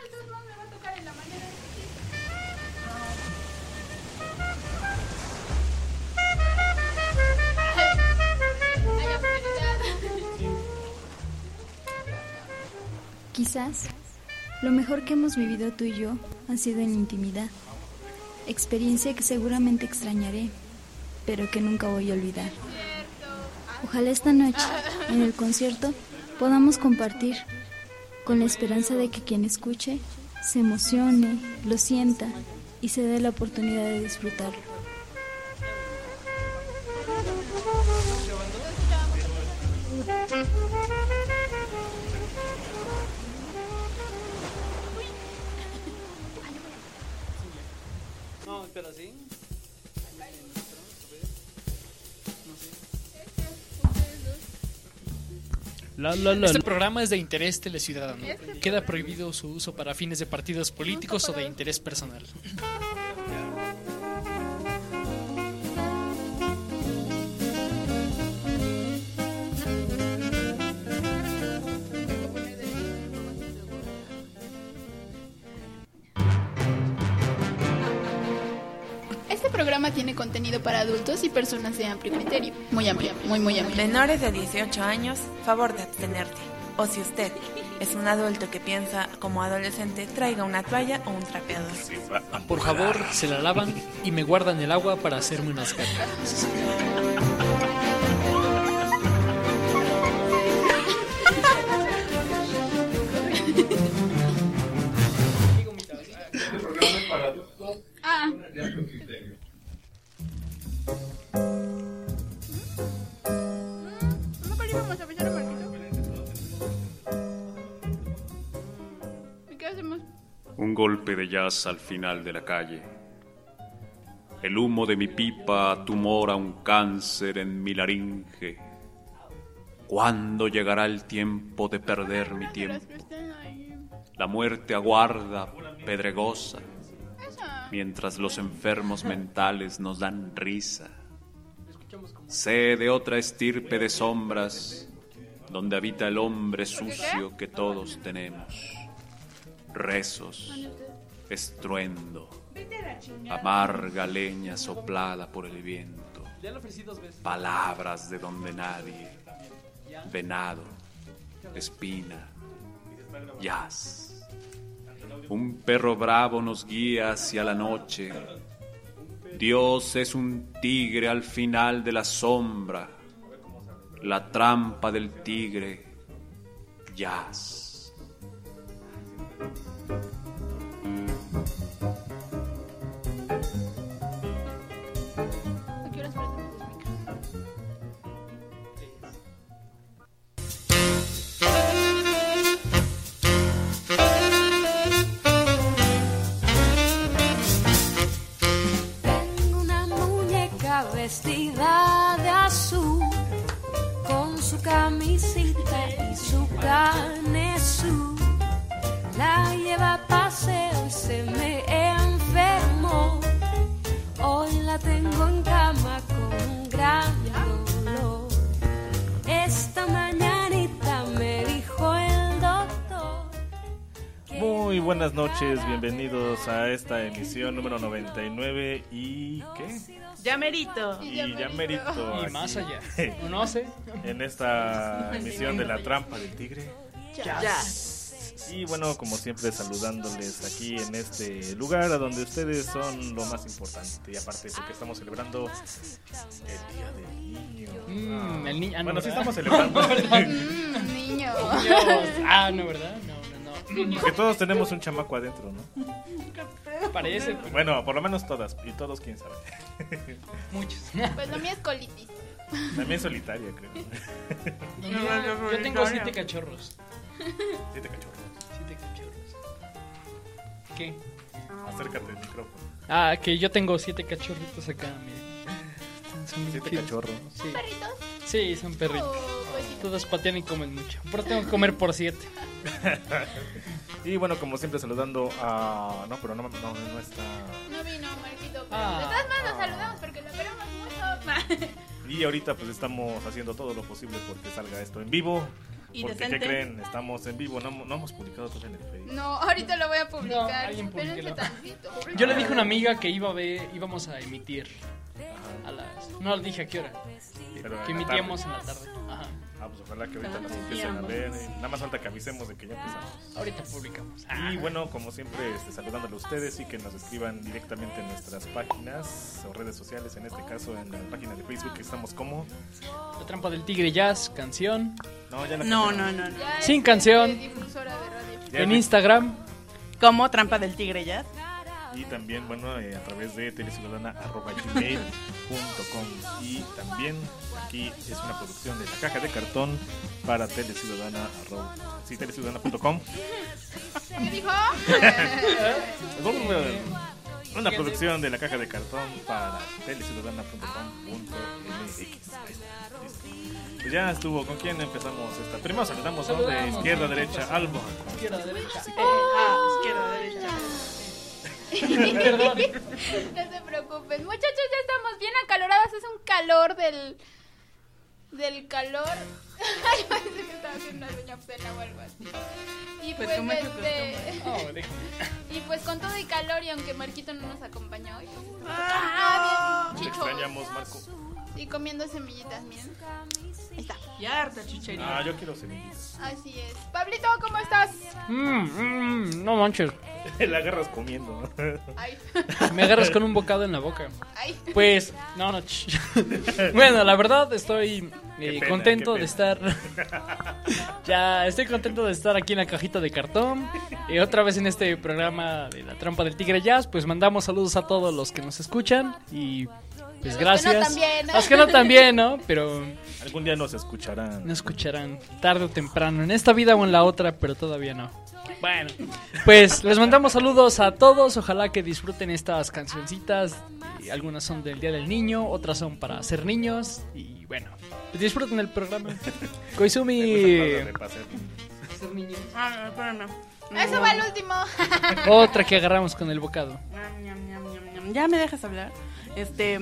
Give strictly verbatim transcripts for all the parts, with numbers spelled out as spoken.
de todos modos me va a tocar en la mañana. Quizás lo mejor que hemos vivido tú y yo ha sido en intimidad, experiencia que seguramente extrañaré, pero que nunca voy a olvidar. Ojalá esta noche, en el concierto, podamos compartir, con la esperanza de que quien escuche se emocione, lo sienta y se dé la oportunidad de disfrutarlo. No, pero sí. La, la, la, Este la. programa es de interés teleciudadano. Queda prohibido su uso para fines de partidos políticos o de interés personal. Este programa tiene contenido para adultos y personas de amplio criterio. Muy amplio, muy, muy amplio. Menores de dieciocho años, favor de abstenerte. O si usted es un adulto que piensa como adolescente, traiga una toalla o un trapeador. Por favor, se la lavan y me guardan el agua para hacerme unas gatas. Ah. ¿Cómo que le íbamos a avisar a Marquito? ¿Y qué hacemos? Un golpe de jazz al final de la calle. El humo de mi pipa tumora un cáncer en mi laringe. ¿Cuándo llegará el tiempo de perder mi tiempo? La muerte aguarda, pedregosa, mientras los enfermos mentales nos dan risa. Sé de otra estirpe de sombras, donde habita el hombre sucio que todos tenemos. Rezos, estruendo, amarga leña soplada por el viento, palabras de donde nadie, venado, espina, jazz. Un perro bravo nos guía hacia la noche. Dios es un tigre al final de la sombra. La trampa del tigre, jazz. ¿A qué horas prendemos los micros? Tengo una muñeca vestida de azul, con su camisita y su canesú. La lleva a paseo y se me enfermó. Hoy la tengo en cama con un gran dolor. Esta mañanita me dijo el doctor. Muy buenas noches, bienvenidos a esta emisión número noventa y nueve y ¿qué? Ya merito. Y ya merito. Y aquí, más allá. O no sé. en esta emisión de La Trampa del Tigre. Ya. Y bueno, como siempre saludándoles aquí en este lugar a donde ustedes son lo más importante. Y aparte porque estamos celebrando el Día del Niño. Mm, el ni- ah, no, Bueno, sí ¿verdad? estamos celebrando. Mmm, niño. Dios. Ah, no, ¿verdad? No, no, no. Que todos tenemos un chamaco adentro, ¿no? Parece. Bueno, por lo menos todas. Y todos, quién sabe. Muchos. Pues la mía es colitis. También solitaria, creo. Y yo, yo tengo siete cachorros. Siete cachorros. Siete cachorros. ¿Qué? Acércate al micrófono. Ah, que yo tengo siete cachorritos acá, miren. Son bien Siete chidos. cachorros. Sí. ¿Perritos? Sí, son perritos. Oh, pues sí. Todos patean y comen mucho. Pero tengo que comer por siete. Y bueno, como siempre saludando a... No, pero no, no, no está... No vino Marquito, pero Ah. de todas maneras nos saludamos porque lo queremos mucho. Y ahorita pues estamos haciendo todo lo posible porque salga esto en vivo. y Porque, decente. ¿qué creen? Estamos en vivo, no, no hemos publicado todo en el Facebook. No, ahorita lo voy a No, publicar. alguien Espérense publiquelo. tantito. Yo le dije a una amiga que iba a ver, íbamos a emitir a las... No le dije a qué hora. Pero Que en la emitíamos tarde. en la tarde. Ajá. Ah, pues ojalá que ahorita nos empiecen a ver. eh, Nada más falta que avisemos de que ya empezamos. Ahorita publicamos. Y bueno, como siempre, este, saludándole a ustedes y que nos escriban directamente en nuestras páginas o redes sociales, en este caso en la página de Facebook, que estamos como... La trampa del tigre jazz, canción. No, ya la No, cambiamos. no, no, no. Ya Sin es, canción. este, difusora de radio. Ya En vi- Instagram. Como Trampa del Tigre Jazz. Y también, bueno, eh, a través de teleciudadana arroba gmail punto com. Y también aquí es una producción de La Caja de Cartón para teleciudadana arroba, sí, teleciudadana punto com. ¿Qué dijo? Una producción de La Caja de Cartón para teleciudadana punto com punto m x. Ahí está, listo. Pues ya estuvo. ¿Con quién empezamos esta? Primero saludamos, ¿no? De Saludamos. izquierda a derecha, Alba. Izquierda, derecha. Ah, izquierda, derecha. Perdón. No se preocupen. Muchachos, ya estamos bien acaloradas. Es un calor del... Del calor. Ay, parece que estaba haciendo una doña obscena o algo así. Y Pues pues, como es tu este... Oh, déjame. Y pues con todo y calor, y aunque Marquito no nos acompañó hoy, pues estamos Ah, ah, Te bien chichos. extrañamos, Marco. Y comiendo semillitas, miren. Ahí está. Y harta chuchería. Ah, yo quiero semillas. Así es. Pablito, ¿cómo estás? Mm, mm, no manches. La agarras comiendo. Ay. Me agarras con un bocado en la boca. Ay. Pues, no, no. ch- Bueno, la verdad estoy eh, Qué pena, contento qué de pena. estar. Ya, estoy contento de estar aquí en la cajita de cartón. Y otra vez en este programa de La Trampa del Tigre Jazz. Pues mandamos saludos a todos los que nos escuchan. Y pues A los que gracias. no también. Los que no también, ¿no? Pero Algún día nos escucharán. no escucharán tarde o temprano. En esta vida o en la otra, pero todavía no. Bueno, pues les mandamos saludos a todos. Ojalá que disfruten estas cancioncitas. Y algunas son del Día del Niño, otras son para ser niños. Y bueno, pues disfruten el programa. Koizumi. Me gusta más la de Ser niños. Ah, no, espérame. Eso va el último. Otra que agarramos con el bocado. Ñam, ñam, ñam, ñam, ñam. Ya me dejas hablar. Este.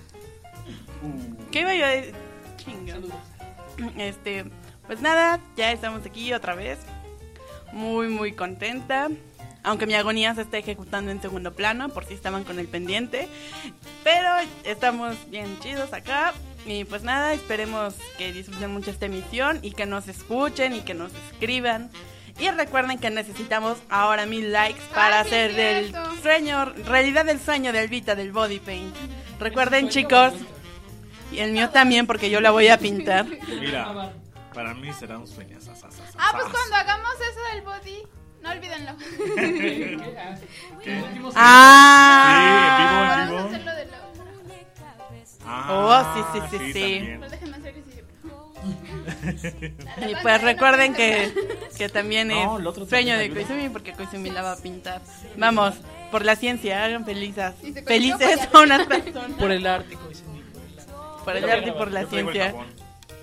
¿Qué iba yo a decir? Chinga. Este. Pues nada, ya estamos aquí otra vez. Muy, muy contenta. Aunque mi agonía se está ejecutando en segundo plano, por si estaban con el pendiente. Pero estamos bien chidos acá. Y pues nada, esperemos que disfruten mucho esta emisión y que nos escuchen y que nos escriban. Y recuerden que necesitamos ahora mil likes para Ah, sí, hacer es del cierto. sueño, realidad del sueño de Elvita del body paint. Recuerden, chicos, y el mío también, porque yo la voy a pintar. Mira, para mí será un sueño. Ah, pues cuando hagamos eso del body, no olvídenlo. Ah, Sí, en vivo, en Vamos a vivo. hacerlo de la otra. Oh, sí, sí, sí, sí. también. Pero déjenme hacer ejercicio. y pues recuerden que, que también es No, el otro sueño de también ayuda. Koizumi, porque Koizumi la va a pintar. Vamos, por la ciencia, hagan felices, Y se felices consiguió a unas personas. Por el arte, Koizumi. Por el arte y por la Yo traigo el ciencia. jabón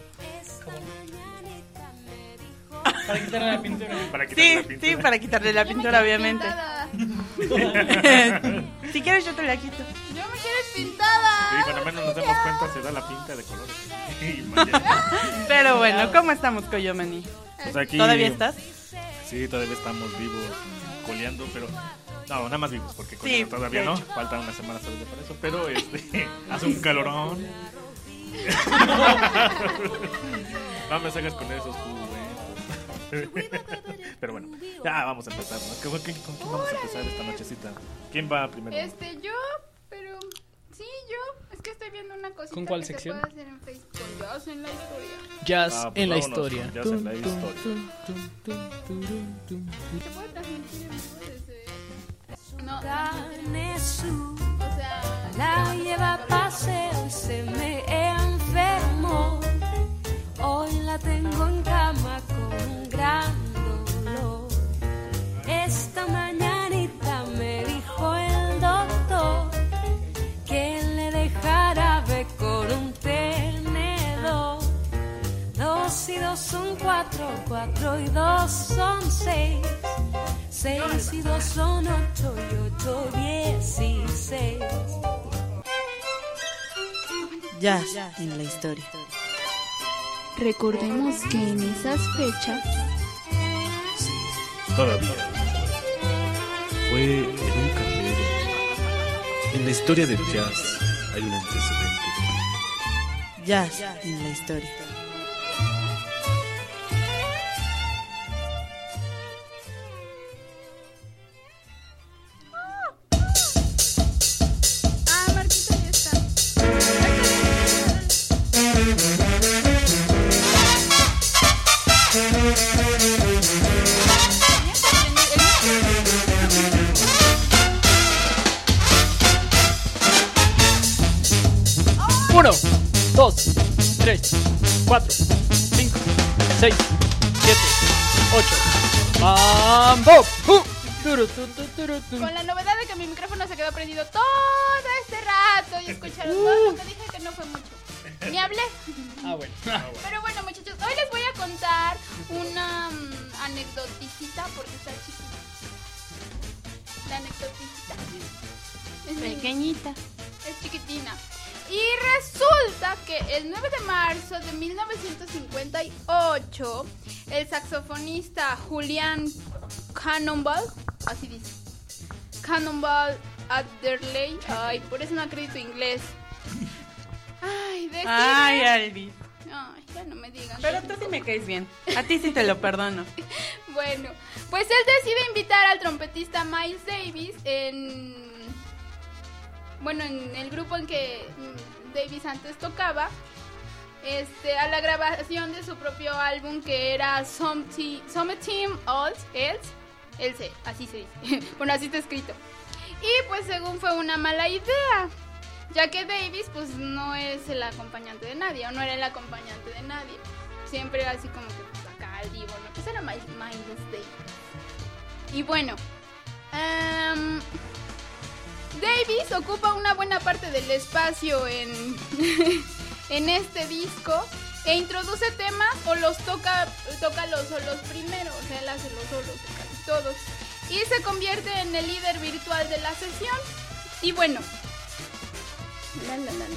Para quitarle la pintura. para quitarle Sí, la pintura. sí, para quitarle la Yo me pintura, quiero obviamente. pintada. Si quieres, yo te la quito. Yo me quiero pintada. Sí, cuando menos nos demos cuenta se da la pinta de colores. Y mañana. Pero bueno, ¿cómo estamos, Koyomani? Pues aquí, ¿Todavía estás? Sí, todavía estamos vivos, coleando, pero... No, nada más vivos, porque coleando Sí, todavía de no. hecho. Faltan unas semanas todavía para eso, pero este hace un calorón. No me salgas con esos juguetes. Pero bueno, ya vamos a empezar, ¿no? ¿Con quién, con quién vamos a empezar esta nochecita? ¿Quién va primero? Este, yo, pero sí, yo. Es que estoy viendo una cosita ¿Con cuál que sección? se puede hacer en Facebook. Con Jazz en la historia. Jazz Ah, pues en la vámonos historia. con Jazz en la Tum, tum, historia. tum, tum, tum, turum, tum, tum. Se puede transmitir en vivo desde... No, Carne su, o sea... la lleva a paseo y se me enfermó. Hoy la tengo en cama con un gran dolor. Esta mañanita me dijo el doctor que le dejara ver con un tenedor. Dos y dos son cuatro, cuatro y dos son seis. Seis y dos son ocho y ocho dieciséis. Jazz en la historia. Recordemos que en esas fechas... Sí, todavía. Fue en un café. En la historia del jazz hay un antecedente. Jazz en la historia. Ah, Marquita ya está. Uno, dos, tres, cuatro, cinco, seis, siete, ocho. ¡Mambo! ¡Uh! Turu, tu, tu, turu, tu. Con la novedad de que mi micrófono se quedó prendido todo este rato y escucharon todo lo que dije, que no fue mucho. Ni hablé. Ah, bueno. Pero bueno, muchachos, hoy les voy a contar una um, anecdoticita porque está chiquita. La anecdoticita. Es Pequeñita. Es chiquitina. Y resulta que el nueve de marzo de mil novecientos cincuenta y ocho, el saxofonista Julian Cannonball, así dice, Cannonball Adderley, ay, por eso no acredito inglés. Ay, decide. Ay, Albi. Ay, ya no me digan. Pero tú sí me caes bien. A ti sí te lo perdono. Bueno, pues él decide invitar al trompetista Miles Davis en... Bueno, en el grupo en que Davis antes tocaba, este, a la grabación de su propio álbum que era Something Else, Else, así se dice. Bueno, así está escrito. Y pues según fue una mala idea, ya que Davis pues no es el acompañante de nadie, o no era el acompañante de nadie. Siempre era así como que pues, acá al vivo, ¿no? Pues era Miles, Miles Davis. Y bueno, um, Davis ocupa una buena parte del espacio en, en este disco e introduce temas o los toca, toca los solos primero, o sea, él hace los solos de casi todos. Y se convierte en el líder virtual de la sesión. Y bueno, la, la, la,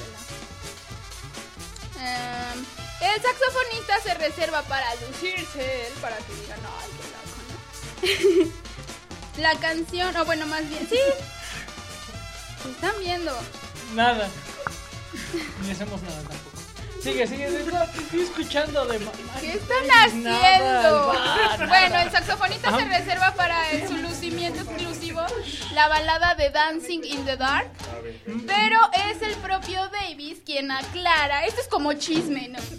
la, la. Um, el saxofonista se reserva para lucirse él, para que digan, ay, qué loco, ¿no? La canción, o bueno, más bien, sí. ¿Están viendo? Nada. Ni hacemos nada tampoco. Sigue, sigue, sigue. No, te estoy escuchando de ma- ¿Qué están nada, haciendo? nada, nada. Bueno, el saxofonista Ah. se reserva para el- su lucimiento exclusivo la balada de Dancing in the Dark, pero es el propio Davis quien aclara. Esto es como chisme, ¿no?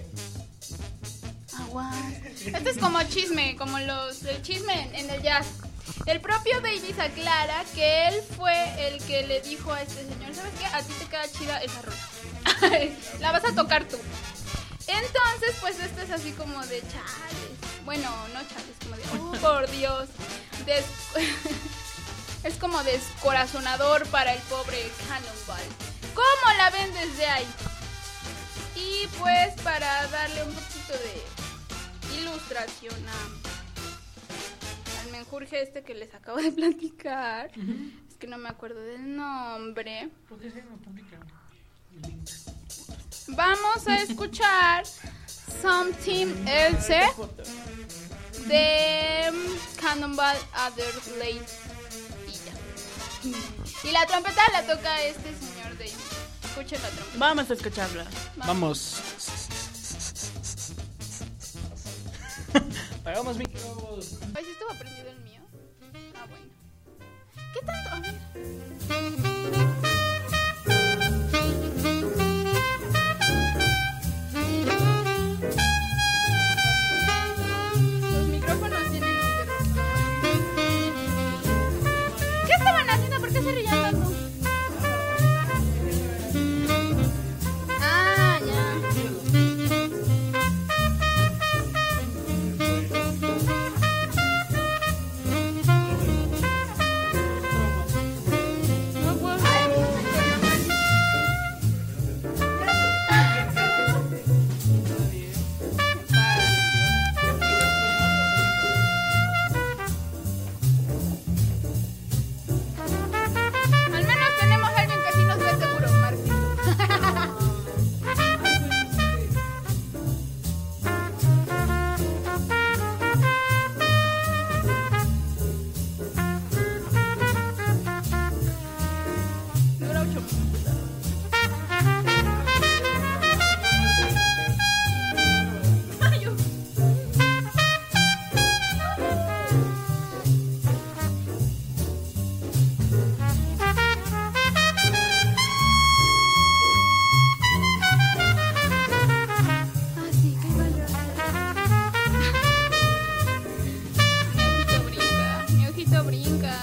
Aguanta. Esto es como chisme, como los el chisme en, en el jazz. El propio Davis aclara que él fue el que le dijo a este señor, ¿sabes qué? A ti te queda chida esa rola. La vas a tocar tú. Entonces, pues esto es así como de chales. Bueno, no chales, como de, oh, por Dios. Des- es como descorazonador para el pobre Cannonball. ¿Cómo la ven desde ahí? Y pues para darle un poquito de ilustración a... menjurje este que les acabo de platicar, uh-huh. Es que no me acuerdo del nombre. ¿Por qué se me publica? Vamos a escuchar Something Else de Cannonball Adderley y ya. Y la trompeta la toca este señor Davis. Escuchen la trompeta. Vamos a escucharla. Vamos. Hagamos micros. Ay, ¿sí estuvo prendido el mío? Ah, bueno. ¿Qué tanto? A ver. Los micrófonos tienen interruptor. ¿Qué estaban haciendo? ¿Por qué se reían tanto? Ah, ya. poquito brinca.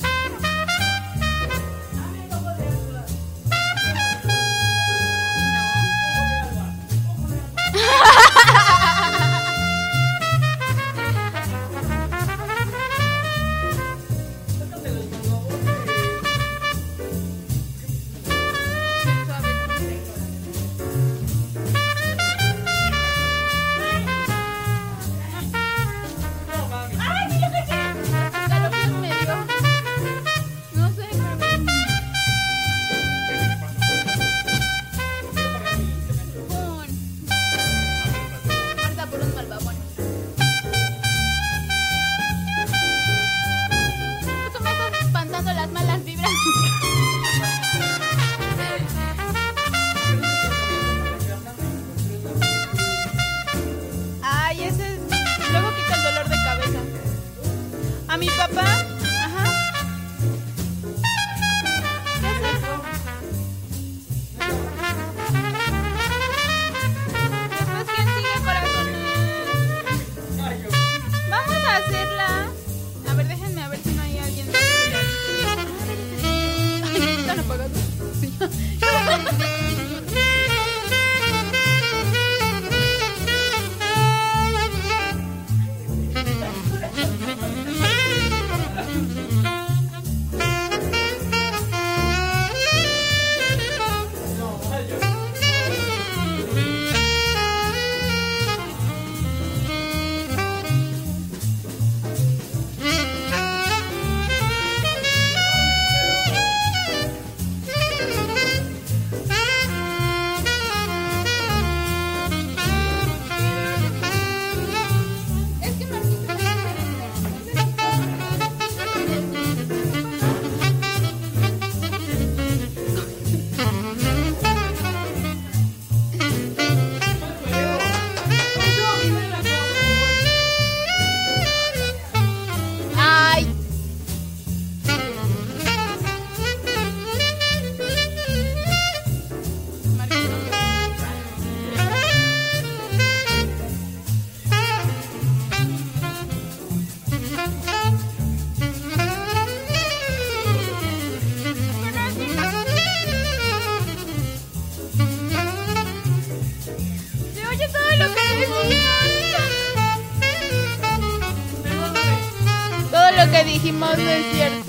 Lo que dijimos no es cierto.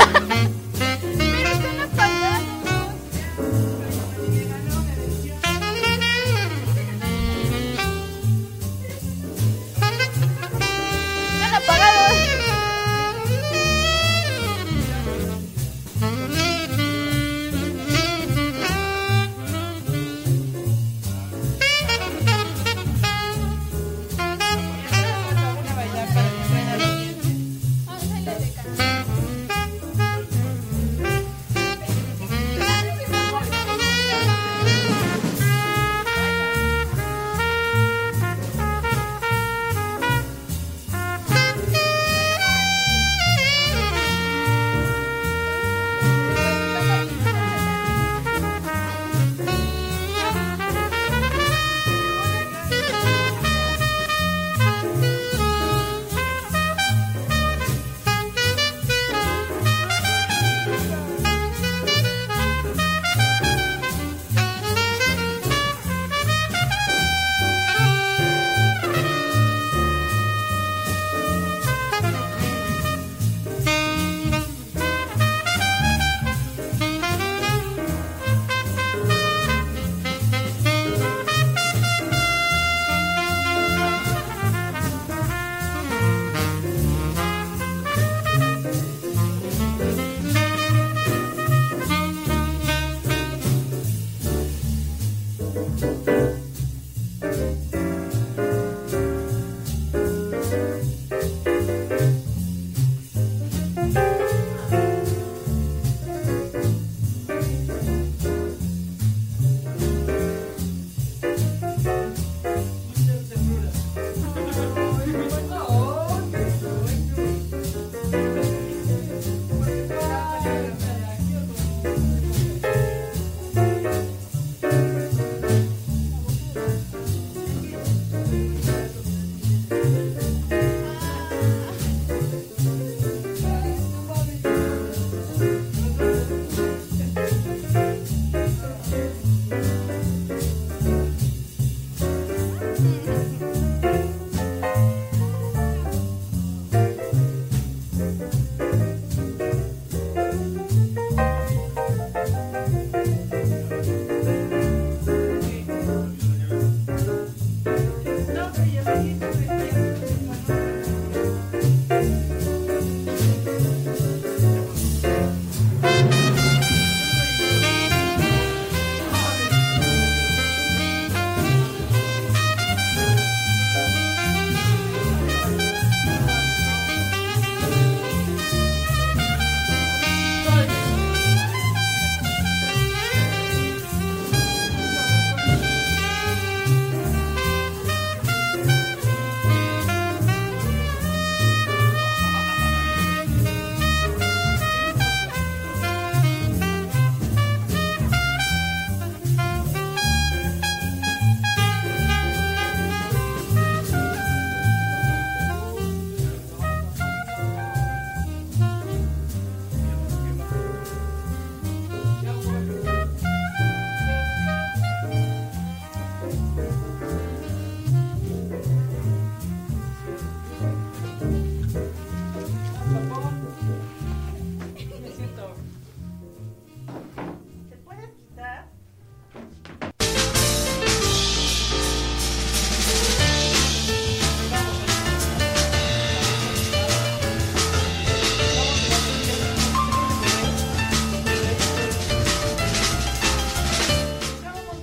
Pero están apagados. Están apagados.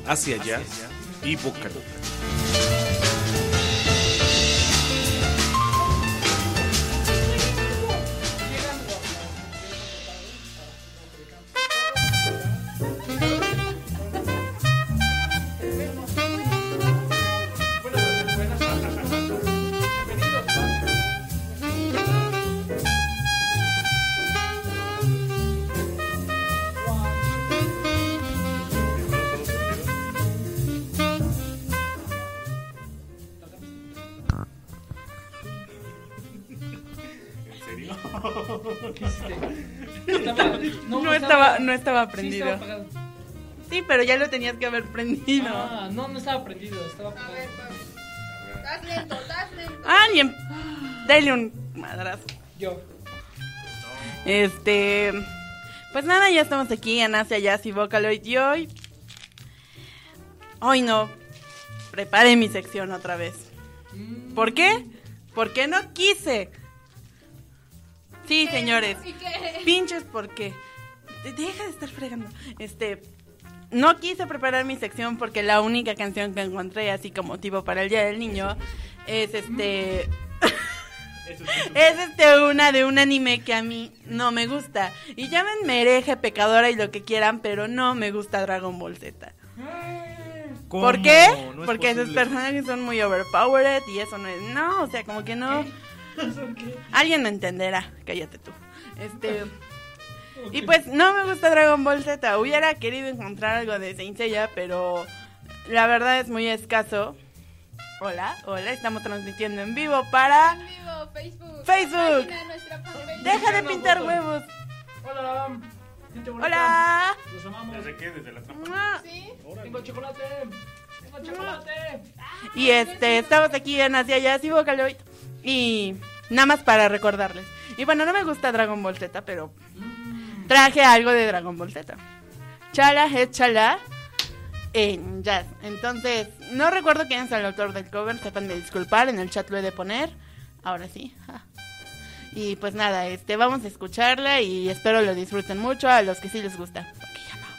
Hacia Jazz y Vocaloid. Estaba- No, no, estaba, no estaba Sí, prendido. estaba apagado. Sí, pero ya lo tenías que haber prendido. Ah, no, no estaba prendido, estaba A apagado. ver, vamos. Estás lento, estás lento. Alguien, dale un madrazo. Yo. Este, pues nada, ya estamos aquí en Asia Jazz y Vocaloid y hoy, hoy no, preparé mi sección otra vez. ¿Por qué? Porque no quise. Sí, señores, ¿Y qué? pinches, ¿por qué? De- Deja de estar fregando. Este, no quise preparar mi sección porque la única canción que encontré así como motivo para el Día del Niño es este... Es este una de un anime que a mí no me gusta. Y llámenme hereje, pecadora y lo que quieran, pero no me gusta Dragon Ball Z. ¿Cómo? ¿Por qué? No es Porque esos posible. personajes son muy overpowered y eso no es... No, o sea, como que no... Alguien me entenderá, cállate tú. Este... Y pues no me gusta Dragon Ball Z. Hubiera querido encontrar algo de Saint Seiya, pero la verdad es muy escaso. Hola, hola, estamos transmitiendo en vivo para... En vivo, Facebook. Facebook. Página de nuestra fanpage. Deja de Una pintar foto. huevos. Hola. gente bonita. Hola. Los amamos. ¿Desde qué? ¿Desde la trampa? Mua. ¿Sí? Tengo chocolate. Tengo chocolate. Y este, estamos aquí en Asia Jazz y Vocaloid. Y nada más para recordarles. Y bueno, no me gusta Dragon Ball Z, pero traje algo de Dragon Ball Z. Chala es chala en jazz. Entonces, no recuerdo quién es el autor del cover. Sepan de disculpar, en el chat lo he de poner. Ahora sí. ja. Y pues nada, este, vamos a escucharla y espero lo disfruten mucho a los que sí les gusta. Porque ya no.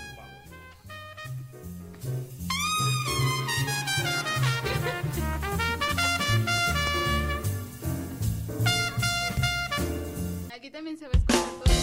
Aquí también se va a escuchar todo.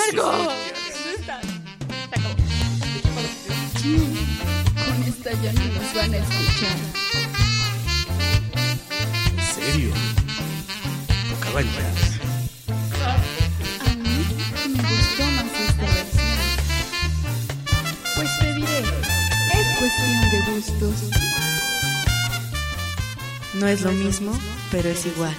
algo. ¿Dónde estás? Se acabó. Con esta ya no nos van a escuchar. ¿En serio? Tocaba el jazz. A mí me gustó más esta versión. Pues te diré, es cuestión de gustos. No es lo mismo, pero es igual.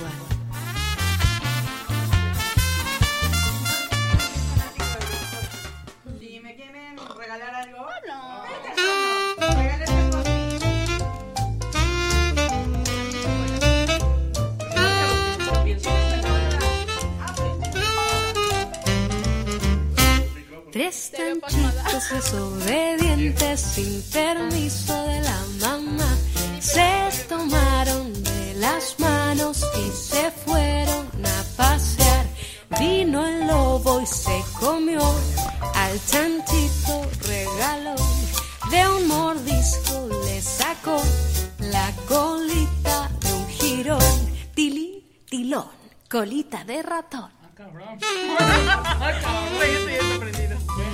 Si me quieren regalar algo, No. regalen algo. Tres chanchitos desobedientes sin permiso de la mamá se tomaron de las manos y se fueron a pasear. Vino el lobo y se comió al chanchito regalón. De un mordisco le sacó la colita de un jirón. Tilín, tilón, colita de ratón. Güey, esto ya está aprendido.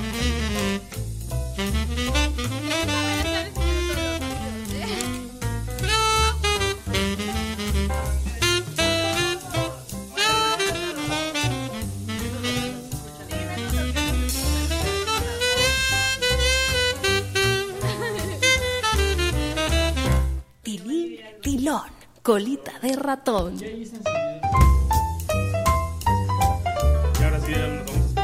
Tilín, tilón, colita de ratón. Y ahora sí, ya nos vamos.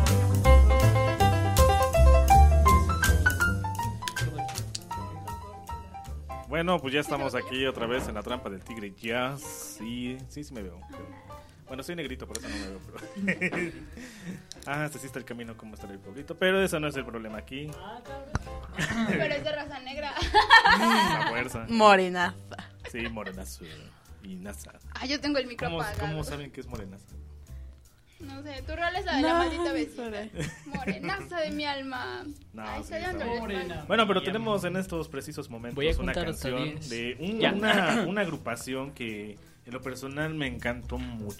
Bueno, pues ya estamos aquí otra vez en la trampa del tigre jazz. Sí, sí, sí me veo. Bueno, soy negrito, por eso no me veo, pero... ah, este sí está el camino como está el pueblito, pero eso no es el problema aquí. Pero es de raza negra. La fuerza. Morenaza. Sí, morenazo y nasa. Ah, yo tengo el micro ¿Cómo, apagado. ¿Cómo saben que es morenaza? No sé, tu rol es la de la No, maldita vecina. sorry. Morenaza de mi alma. No, Ay, sí, soy está Andrés. Morena. Bueno, pero tenemos en estos precisos momentos Voy a una contar hasta canción diez. de un- Ya. una, una agrupación que en lo personal me encantó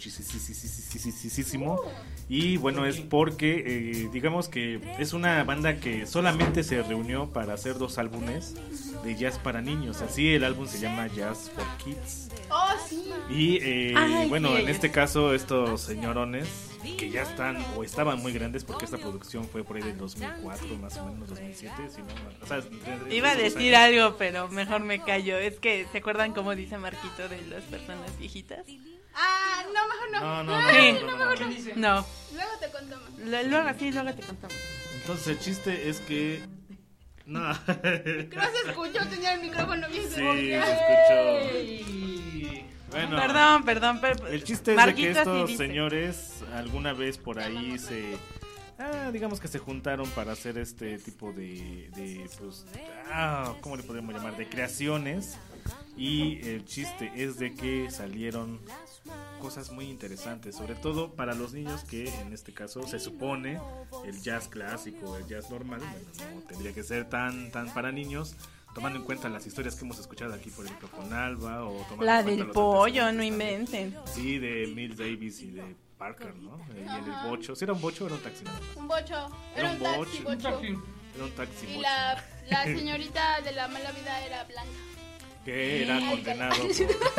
muchísimo. Y bueno, es porque eh, digamos que es una banda que solamente se reunió para hacer dos álbumes de jazz para niños. Así el álbum se llama Jazz for Kids. Oh, sí. Y eh, Ay, bueno, sí, en ellos. este caso estos señorones que ya están o estaban muy grandes porque esta producción fue por ahí del dos mil cuatro más o menos, dos mil siete, si no, o sea, entre- Iba a entre esos decir años. algo, pero mejor me callo. Es que, ¿se acuerdan cómo dice Marquito de las personas viejitas? Ah, no, mejor no. No, no, no, Sí. no, no, no, no. No. Luego te contamos. Lo- Luego, sí, luego te contamos. Entonces el chiste es que no. Creo que se escuchó, tenía el micrófono bien Sí, cerrado. se escuchó. Bueno, Perdón, perdón, pero... el chiste es de Marquito que así estos dice. señores alguna vez por ahí se ah, digamos que se juntaron para hacer este tipo de, de pues, ah, ¿cómo le podemos llamar? De creaciones. Y el chiste es de que salieron cosas muy interesantes, sobre todo para los niños, que en este caso se supone el jazz clásico, el jazz normal, bueno, no tendría que ser tan tan para niños, tomando en cuenta las historias que hemos escuchado aquí, por ejemplo, con Alba, o tomando La en cuenta del los pollo, no antecedentes también. inventen. Sí, de Miles Davis y de Parker, ¿no? Y en el bocho. ¿Sí era un bocho o era un taxi nada más? Un bocho. Era Era un un taxi, bocho. bocho. Era un taxi Y bocho. la, la señorita de la mala vida era blanca. Que era Ay, condenado por...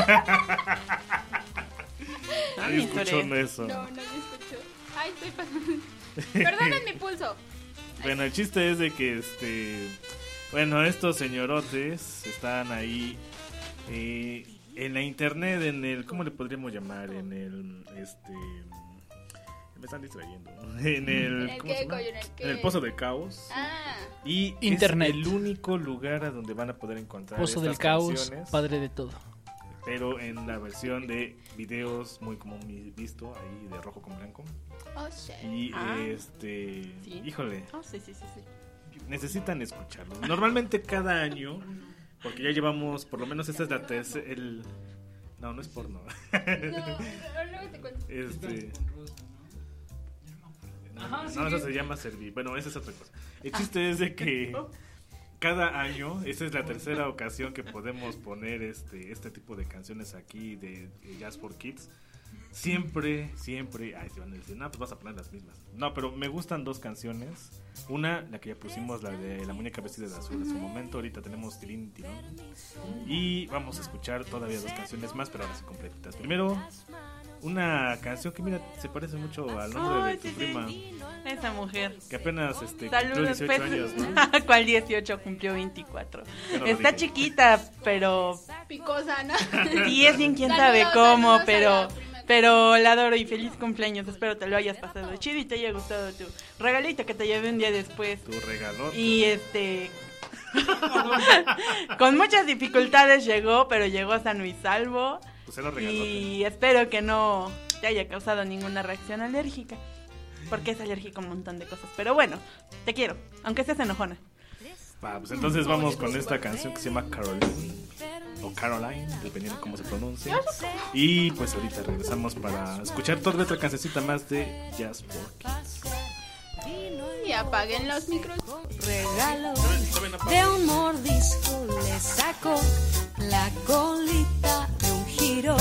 Ah, Nadie mi escuchó historia. eso. No, no me escuchó. Ay, estoy pasando. Perdonen mi pulso. Bueno, el chiste es de que este, bueno, estos señorotes están ahí eh, en la internet, en el, ¿cómo le podríamos llamar? En el, este, me están distrayendo. En el, ¿En el ¿cómo se qué, llama? coño? ¿En el qué? En el pozo del caos. Ah, Y Internet. es el único lugar a donde van a poder encontrar Pozo del estas caos, canciones, padre de todo. pero en la versión de videos muy común visto ahí de rojo con blanco. oh shit. Y Ah. este, Sí. híjole, Oh, sí, sí, sí, sí. necesitan escucharlo. Normalmente cada año, porque ya llevamos, por lo menos esta es la tercera, el... No, no es porno. No, luego te cuento. Este... No, Ajá, sí, no, eso sí. se llama servir. Bueno, esa es otra cosa. El chiste es de que cada año, esta es la tercera ocasión que podemos poner este este tipo de canciones aquí de, de Jazz for Kids. Siempre, siempre. Ay, se van a decir, no, pues vas a poner las mismas. No, pero me gustan dos canciones. Una, la que ya pusimos, la de La muñeca vestida de azul en su momento. Ahorita tenemos Tilín Tilón. Y vamos a escuchar todavía dos canciones más, pero ahora sí completitas. Primero, una canción que, mira, se parece mucho al nombre Ay, de tu sí, prima. sí, esa mujer. Que apenas este, cumplió Saludos, dieciocho pues. años, ¿no? ¿Cuál dieciocho? Cumplió veinticuatro. Yo no lo Está dije. chiquita, pero Picosa, ¿no? sí es bien quién Saludos, sabe cómo, saludos a pero la prima. pero la adoro y feliz cumpleaños. Espero te lo hayas pasado chido y te haya gustado tu regalito que te llevé un día después. Tu regalón. Y este con muchas dificultades llegó, pero llegó sano y salvo. Pues se lo regaló. Y espero que no te haya causado ninguna reacción alérgica, porque es alérgico a un montón de cosas. Pero bueno, te quiero, aunque seas enojona. Va, pues entonces vamos con esta canción que se llama Caroline o Caroline, dependiendo de cómo se pronuncia. Y pues ahorita regresamos para escuchar toda otra cancioncita más de Jazz for Kids. Y apaguen los micros. Regalo de un mordisco le saco la colita de un giro.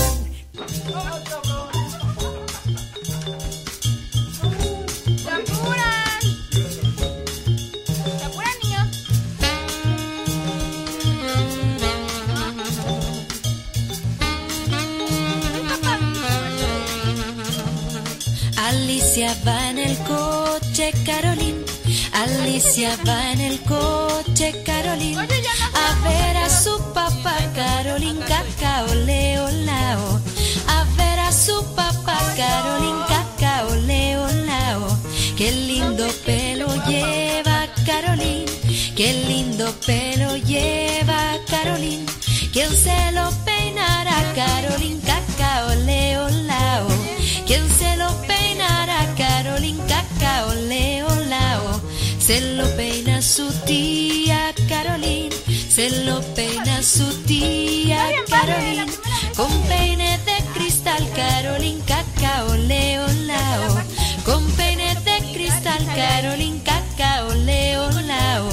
¡Se apuran! ¡Se apuran, niños! Alicia va en el coche, Carolín. Alicia va en el coche, Carolín. A ver a su papá, Carolín, cacao, leo, lao. A ver a su papá, Carolín, cacao, leo, lao. Qué lindo pelo lleva, Carolín. Qué lindo pelo lleva, Carolín. ¿Quién se lo peinará, Carolín, cacao, leo, lao? ¿Quién se lo peinará, Carolín, cacao, leo, lao? Se lo peina su tía Carolín, se lo peina su tía Carolín, con peine de cristal, Carolín, cacao, leo, lao. Con peine de cristal, Carolín, cacao, leo, lao.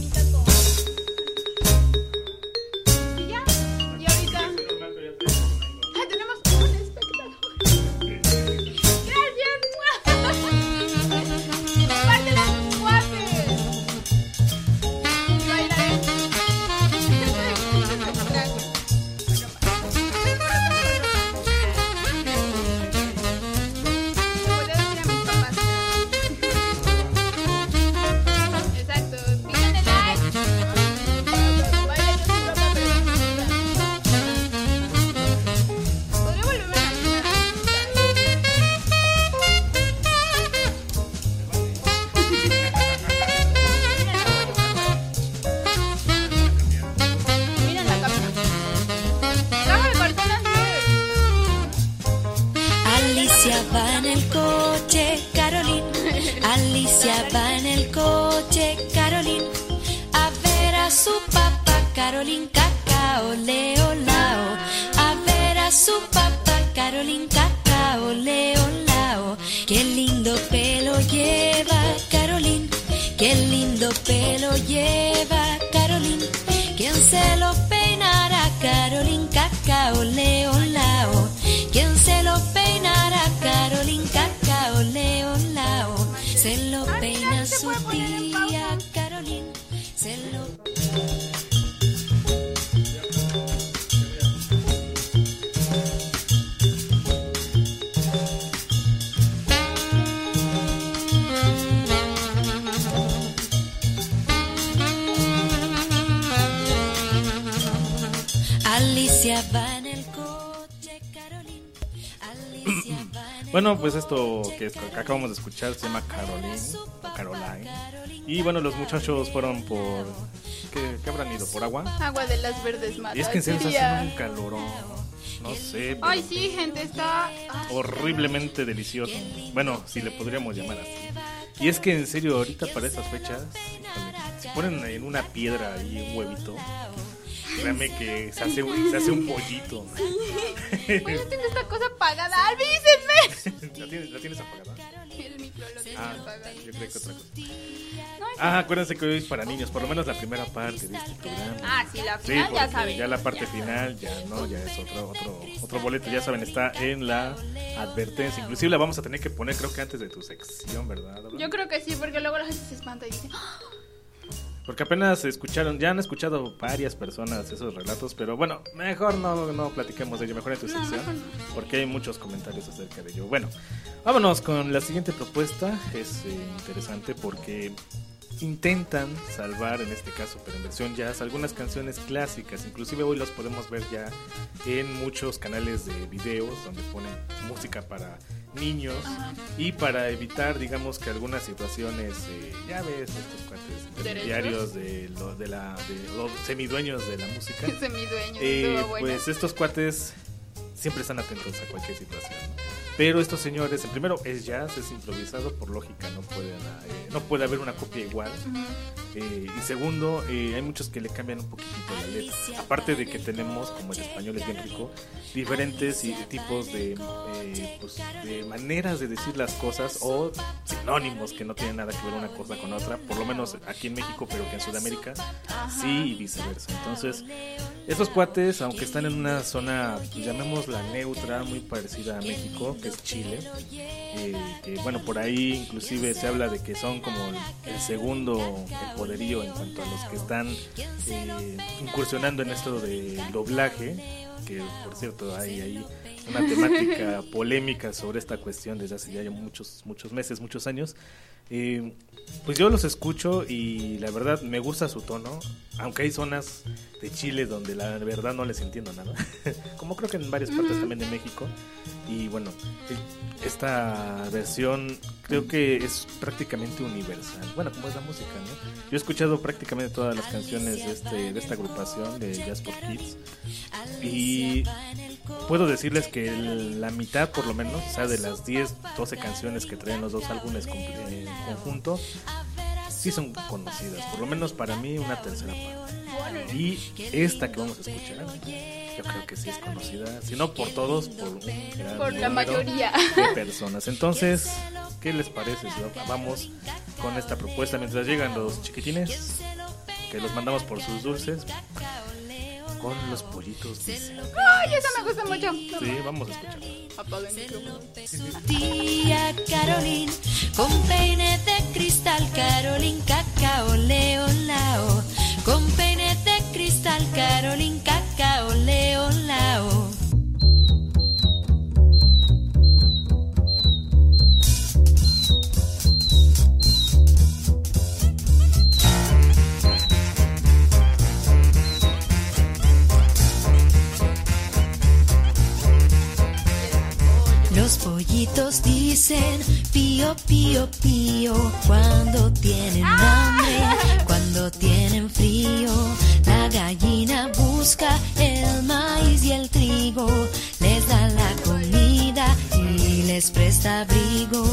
Y ya. Y ahorita. Ah, tenemos un espectador. Gracias. Compártelo a tus cuates. Bailaré. Exacto. Píquenle like. Baila con su ropa preciosa. Podría volverme a miren la cámara. Caja de cartón Alicia va en el coche, Carolín. Alicia va en el coche, Carolín. A ver a su papá, Carolín, cacao, leo, lao. A ver a su papá, Carolín, cacao, leo, lao. Qué lindo pelo lleva, Carolín. Qué lindo pelo lleva, Carolín. ¿Quién se lo peinará, Carolín, cacao, leo, lao? ¿Quién se lo peinará, Carolín, cacao, leo, lao? Se lo peina su tía Carolín, se lo... Alicia va en el coche, Carolín. Alicia va en el Bueno, pues esto que, es- que acabamos de escuchar se llama Caroline o Caroline. Y bueno, los muchachos fueron por... ¿Qué, qué habrán ido? ¿Por agua? agua de las verdes matas. Y es que en serio se diría. hace un calorón. No sé, pero Ay, sí, gente, está. horriblemente delicioso. Bueno, si le podríamos llamar así. Y es que en serio, ahorita para esas fechas, híjole, si ponen en una piedra ahí un huevito, créanme que se hace, un- se hace un pollito. Oye, tengo esta cosa apagada. ¡Avísenme! ¿La tienes, la tienes apagada? El micro. Ah, yo creo que otra cosa. Ah, acuérdense que hoy es para niños, por lo menos la primera parte de este programa. Ah, sí, la Sí, final ya porque saben. ya la parte final, ya no, ya es otro, otro, otro boleto, ya saben, está en la advertencia. Inclusive la vamos a tener que poner, creo que antes de tu sección, ¿verdad? Yo creo que sí, porque luego la gente se espanta y dice, ¡ah! Porque apenas escucharon, ya han escuchado varias personas esos relatos, pero bueno, mejor no, no platiquemos de ello, mejor en tu No, sección, mejor no. porque hay muchos comentarios acerca de ello. Bueno, vámonos con la siguiente propuesta, es eh, interesante porque intentan salvar, en este caso, pero en versión jazz, algunas canciones clásicas, inclusive hoy los podemos ver ya en muchos canales de videos donde ponen música para niños. Ajá. Y para evitar, digamos, que algunas situaciones, eh, ya ves, estos cuates intermediarios de, lo, de, la, de los semidueños de la música, semidueños, eh, pues estos cuates siempre están atentos a cualquier situación, ¿no? Pero estos señores, en primero, es jazz, es improvisado, por lógica no puede, eh, no puede haber una copia igual. Uh-huh. eh, y segundo, eh, hay muchos que le cambian un poquitito la letra. Aparte de que tenemos, como el español es bien rico, diferentes y, tipos de, eh, pues, de maneras de decir las cosas o sinónimos que no tienen nada que ver una cosa con otra, por lo menos aquí en México, pero que en Sudamérica sí y viceversa. Entonces, estos cuates, aunque están en una zona, pues, llamémosla neutra, muy parecida a México, que es Chile, eh, que bueno, por ahí inclusive se habla de que son como el, el segundo el poderío en cuanto a los que están eh, incursionando en esto del doblaje, que por cierto hay ahí una temática polémica sobre esta cuestión desde hace ya muchos muchos meses, muchos años. Eh, pues yo los escucho y la verdad me gusta su tono, aunque hay zonas de Chile donde la verdad no les entiendo nada, como creo que en varias partes también de México. Y bueno, esta versión creo que es prácticamente universal, bueno, como es la música, ¿no? Yo he escuchado prácticamente todas las canciones de, este, de esta agrupación de Jazz for Kids y puedo decirles que el, la mitad por lo menos, o sea, de las diez, doce canciones que traen los dos álbumes en conjunto, sí son conocidas, por lo menos para mí una tercera parte. Y esta que vamos a escuchar, yo creo que sí es conocida, si no por todos, por un gran por la mayoría de personas. Entonces, ¿qué les parece? Vamos con esta propuesta mientras llegan los chiquitines, que los mandamos por sus dulces, con los pollitos dicen. ¡Ay, esa me gusta mucho! Sí, vamos a escuchar. Apaga el micrófono. Tía Carolín, con peine de cristal, Carolín, cacao, leo, lao. Con peine de cristal, Carolín, cacao, leo, lao. Los pollitos dicen pío, pío, pío cuando tienen hambre, cuando tienen frío. La gallina busca el maíz y el trigo, les da la comida y les presta abrigo.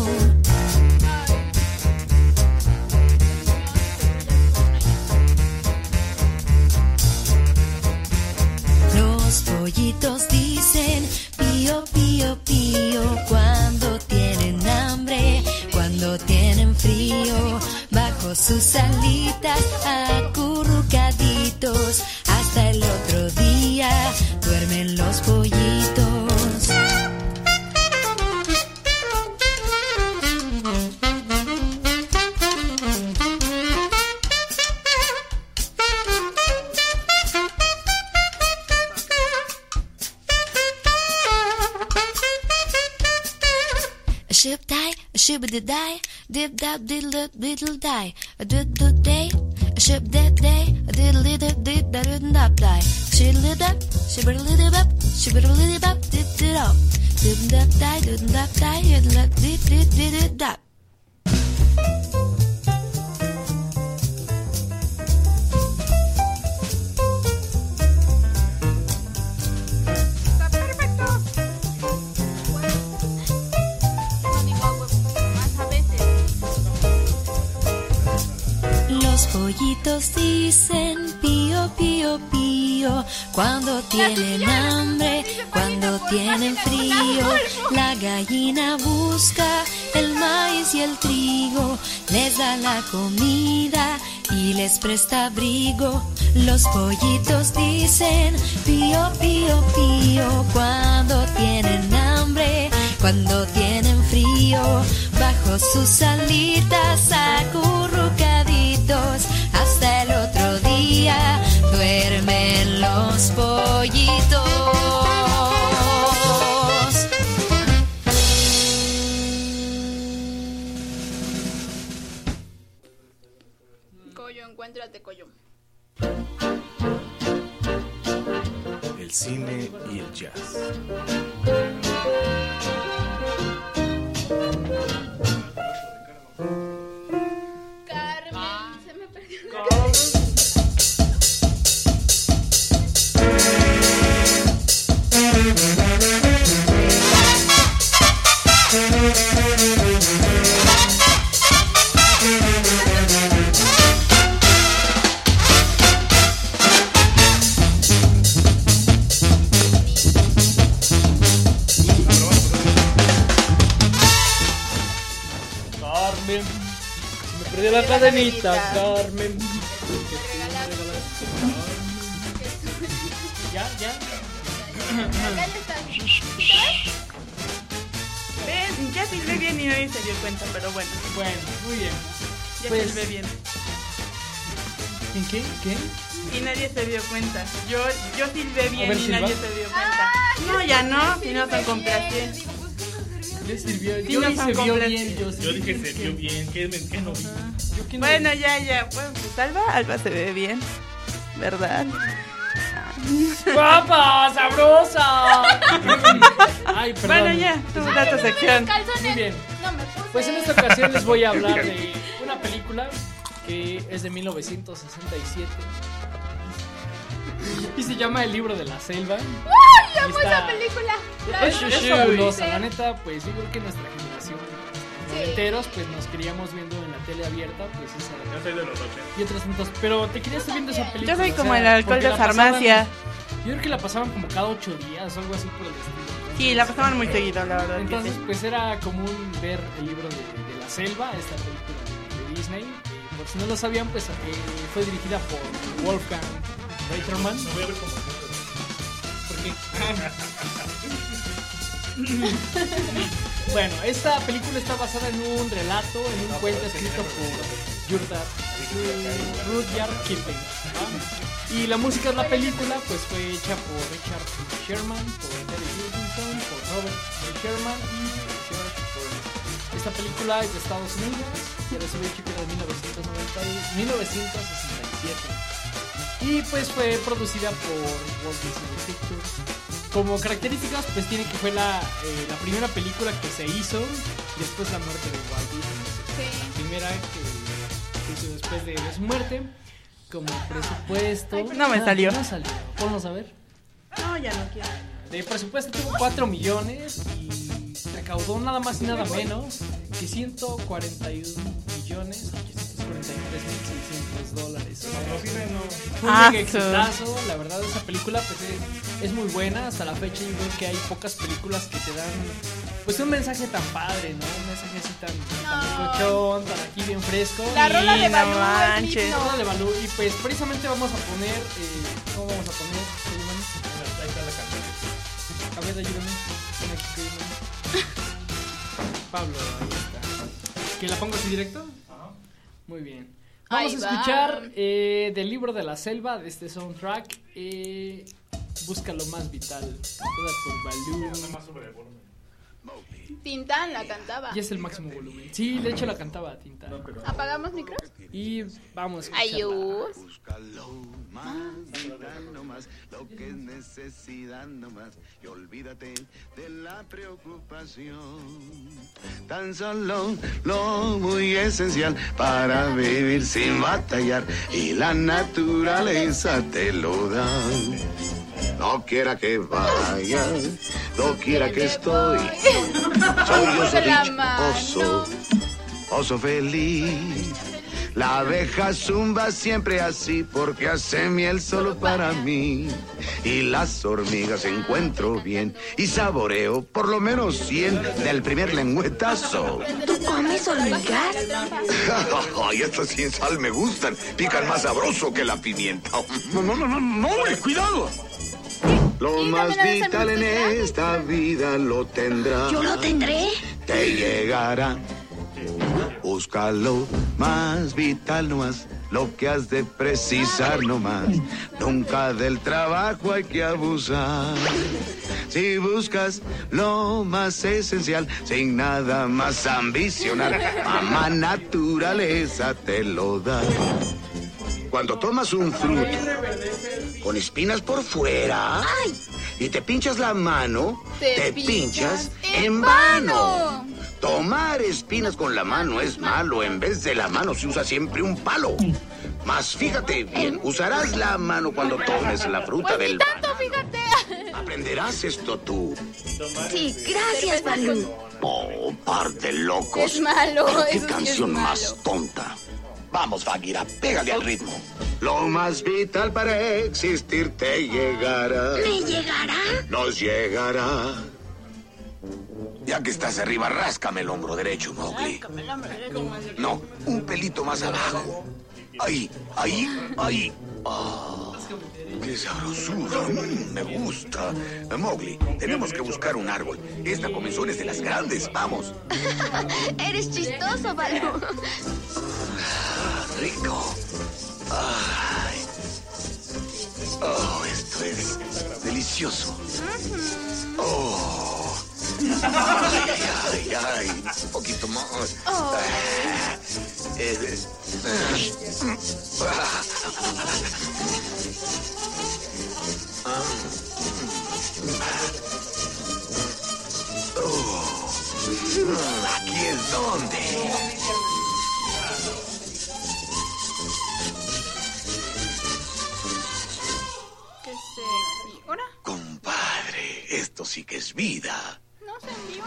Los pollitos dicen pío, pío, pío cuando tienen hambre, cuando tienen frío. Bajo sus alitas acurrucaditos, hasta el otro día duermen los pollitos. Ship die, a ship did die, dip dap diddle diddle die, a did do day, a ship that day, a diddle diddle did that didn't up die. She lit up, she better lit it up, she better lit it up, did it up, didn't up die, didn't up die, did did did did it up. Los pollitos dicen pío, pío, pío cuando tienen hambre, cuando tienen frío. La gallina busca el maíz y el trigo, les da la comida y les presta abrigo. Los pollitos dicen pío, pío, pío cuando tienen hambre, cuando tienen frío. Bajo sus alitas acurrucaditos, hasta el otro día duermen los pollitos. Coyo, encuéntrate, Coyo. El cine y el jazz. Carmen, se me perdió la Carmen, se me perdió la cadenita, Carmen. Ya, ya. Ven, ya silbé bien y nadie se dio cuenta, pero bueno. Bueno, muy bien. Ya Pues- silbé bien. ¿Quién, quién, quién? Y nadie se dio cuenta. Yo, yo silbé bien A ver, y silba. nadie se dio cuenta. No, ya no, si no son complacientes. Le sirvió, Sí, yo no ni son se vio completos. bien, yo, Yo dije se vio bien, ¿qué, me- qué no vi? Yo quién Bueno, no- ya, ya. Bueno, pues Alba, Alba se ve bien, ¿verdad? ¡Guapa, sabrosa! Ay, perdón. Bueno, ya, tú da tu sección. Muy bien. No me puse. Pues en esta ocasión les voy a hablar de una película que es de mil novecientos sesenta y siete y se llama El libro de la selva. ¡Ay, amo Y está- esa película! La Es, verdad. es fabulosa, Sí. la neta, pues yo creo que nuestra generación noventeros, pues nos criamos viendo en la tele abierta, pues esa Yo soy de los ochenta. y otros tantos, pero te querías estar viendo esa película. Yo soy o como sea, el alcohol porque de la pasaban- farmacia. Yo creo que la pasaban como cada ocho días o algo así por el estilo. Sí, la pasaban muy seguido, la verdad. que Entonces, sí. pues era común ver el libro de, de la selva, esta película de, de Disney. Eh, por si no lo sabían, pues eh, fue dirigida por Wolfgang Reitermann. No voy a ver cómo. ¿Por qué? Bueno, esta película está basada en un relato, en un cuento escrito por Rudyard Rudyard Kipling. ¿Va? Y la música de la película pues fue hecha por Richard Sherman, por Terry Wilkinson, por Robert Sherman y por George Burnett. Esta película es de Estados Unidos, ya les había dicho que era de mil novecientos noventa y- mil novecientos sesenta y siete. Y pues fue producida por Walt Disney Pictures. Como características, pues tiene que fue la, eh, la primera película que se hizo después de la muerte de Walt Disney. Sí. La primera que se hizo después de, de su muerte. Como presupuesto. No me salió. No salió. Ponlos a ver. No, ya no quiero. De presupuesto tuvo cuatro millones y recaudó nada más y nada menos que ciento cuarenta y un millones ochocientos cuarenta y tres mil seiscientos dólares. Fue un Ah, mega su- exitazo, la verdad esa película pues es, es muy buena. Hasta la fecha yo creo que hay pocas películas que te dan pues un mensaje tan padre, ¿no? Un mensaje así tan, tan cochón, tan aquí bien fresco. La Y- rola de no Balú es manches. la himno. rola de Balú. Y pues precisamente vamos a poner eh, ¿cómo vamos a poner? Ayúdame. Ahí está la canción. A ver, ayúdame. Ven aquí, ayúdame. Pablo, ahí está. ¿Que la pongo así directo? Muy bien. Vamos Ahí a va. escuchar eh, del libro de la selva, de este soundtrack. Eh, Busca lo más vital. Toda por Balú. Tintán la cantaba. Y es el máximo volumen. Sí, de hecho la cantaba Tinta. ¿Apagamos micro? Y vamos a escucharla. Ayús. No más lo que es necesidad no más y olvídate de la preocupación. Tan solo lo muy esencial para vivir sin batallar y la naturaleza te lo da. No quiera que vaya, no quiera que estoy. Soy oso De la dichoso, oso feliz. La abeja zumba siempre así porque hace miel solo para mí. Y las hormigas encuentro bien y saboreo por lo menos cien del primer lengüetazo. ¿Tú comes hormigas? Ay, estas sin sal me gustan. Pican más sabroso que la pimienta. No, no, no, no, no, cuidado. Lo más vital en esta vida lo tendrás. ¿Yo lo tendré? Te llegará. Búscalo más vital nomás. Lo que has de precisar nomás. Nunca del trabajo hay que abusar. Si buscas lo más esencial, sin nada más ambicionar, mamá naturaleza te lo da. Cuando tomas un fruto con espinas por fuera y te pinchas la mano, te, te pinchas, pinchas en vano. Tomar espinas con la mano es malo. En vez de la mano se usa siempre un palo. Mas fíjate bien, usarás la mano cuando tomes la fruta pues del tanto, fíjate. ¿Aprenderás esto tú? Sí, gracias, Balú. Oh, par de locos. Es malo, Pero qué eso sí canción es malo. más tonta. Vamos, Bagheera, pégale al ritmo. Lo más vital para existir te llegará. ¿Me llegará? Nos llegará. Ya que estás arriba, ráscame el hombro derecho, Mowgli. No, un pelito más abajo. Ahí, ahí, ahí. Oh, ¡qué sabrosura! Mm, me gusta. Mowgli, tenemos que buscar un árbol. Esta comezón es de las grandes. Vamos. Eres chistoso, Balú. Rico. Ay. Oh, esto es delicioso. Oh. Ay, ay, ay. Un poquito más. Oh. Eh, eh, oh. Aquí es donde. Qué sexy. ¿Ahora? Compadre, esto sí que es vida. No se envió.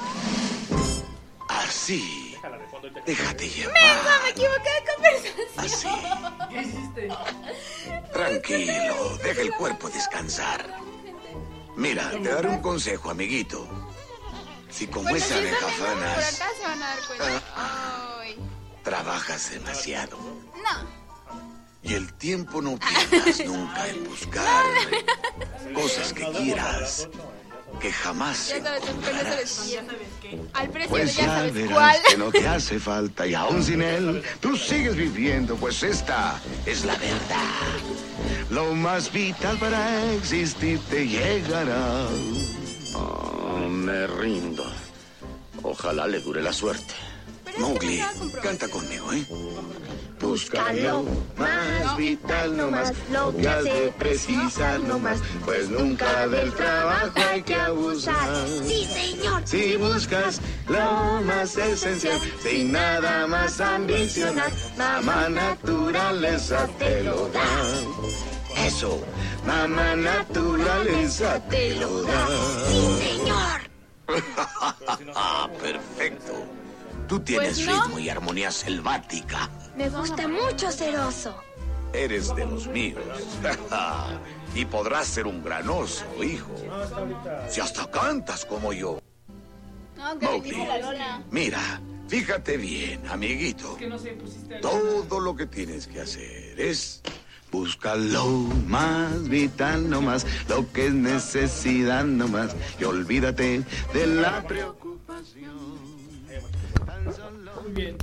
Así. Déjate llevar. ¡Mensa, me equivoqué de conversación! Así. ¿Qué hiciste? Tranquilo, deja el cuerpo descansar. Mira, te daré un consejo, amiguito. Si como Bueno, esa si abeja están viendo por fanas acá se van a dar cuenta. Ay. trabajas demasiado No. y el tiempo no pierdas nunca en buscar cosas que quieras, que jamás Ya sabes, con eso encontrarás. les Al precio Pues de ya ya sabes verás cuál. que no te hace falta y aún sin él tú sigues viviendo, pues esta es la verdad. Lo más vital para existir te llegará. Oh, me rindo. Ojalá le dure la suerte. Mowgli, canta conmigo, ¿eh? Búscalo más vital nomás, lo que has de precisar nomás, pues nunca del trabajo hay que abusar. Sí, señor. Si buscas lo más esencial, sin nada más ambicionar, mamá naturaleza te lo da. Eso, mamá naturaleza te lo da. Sí, señor. Perfecto. Tú tienes Pues no. ritmo y armonía selvática. Me gusta mucho ser oso. Eres de los míos. Y podrás ser un gran oso, hijo. Si hasta cantas como yo. No, que Mowgli, dice la Lola. mira, fíjate bien, amiguito. Que no sé, pusiste algo. Todo lo que tienes que hacer es buscar lo más vital nomás, lo que es necesidad nomás, y olvídate de la preocupación. Muy bien.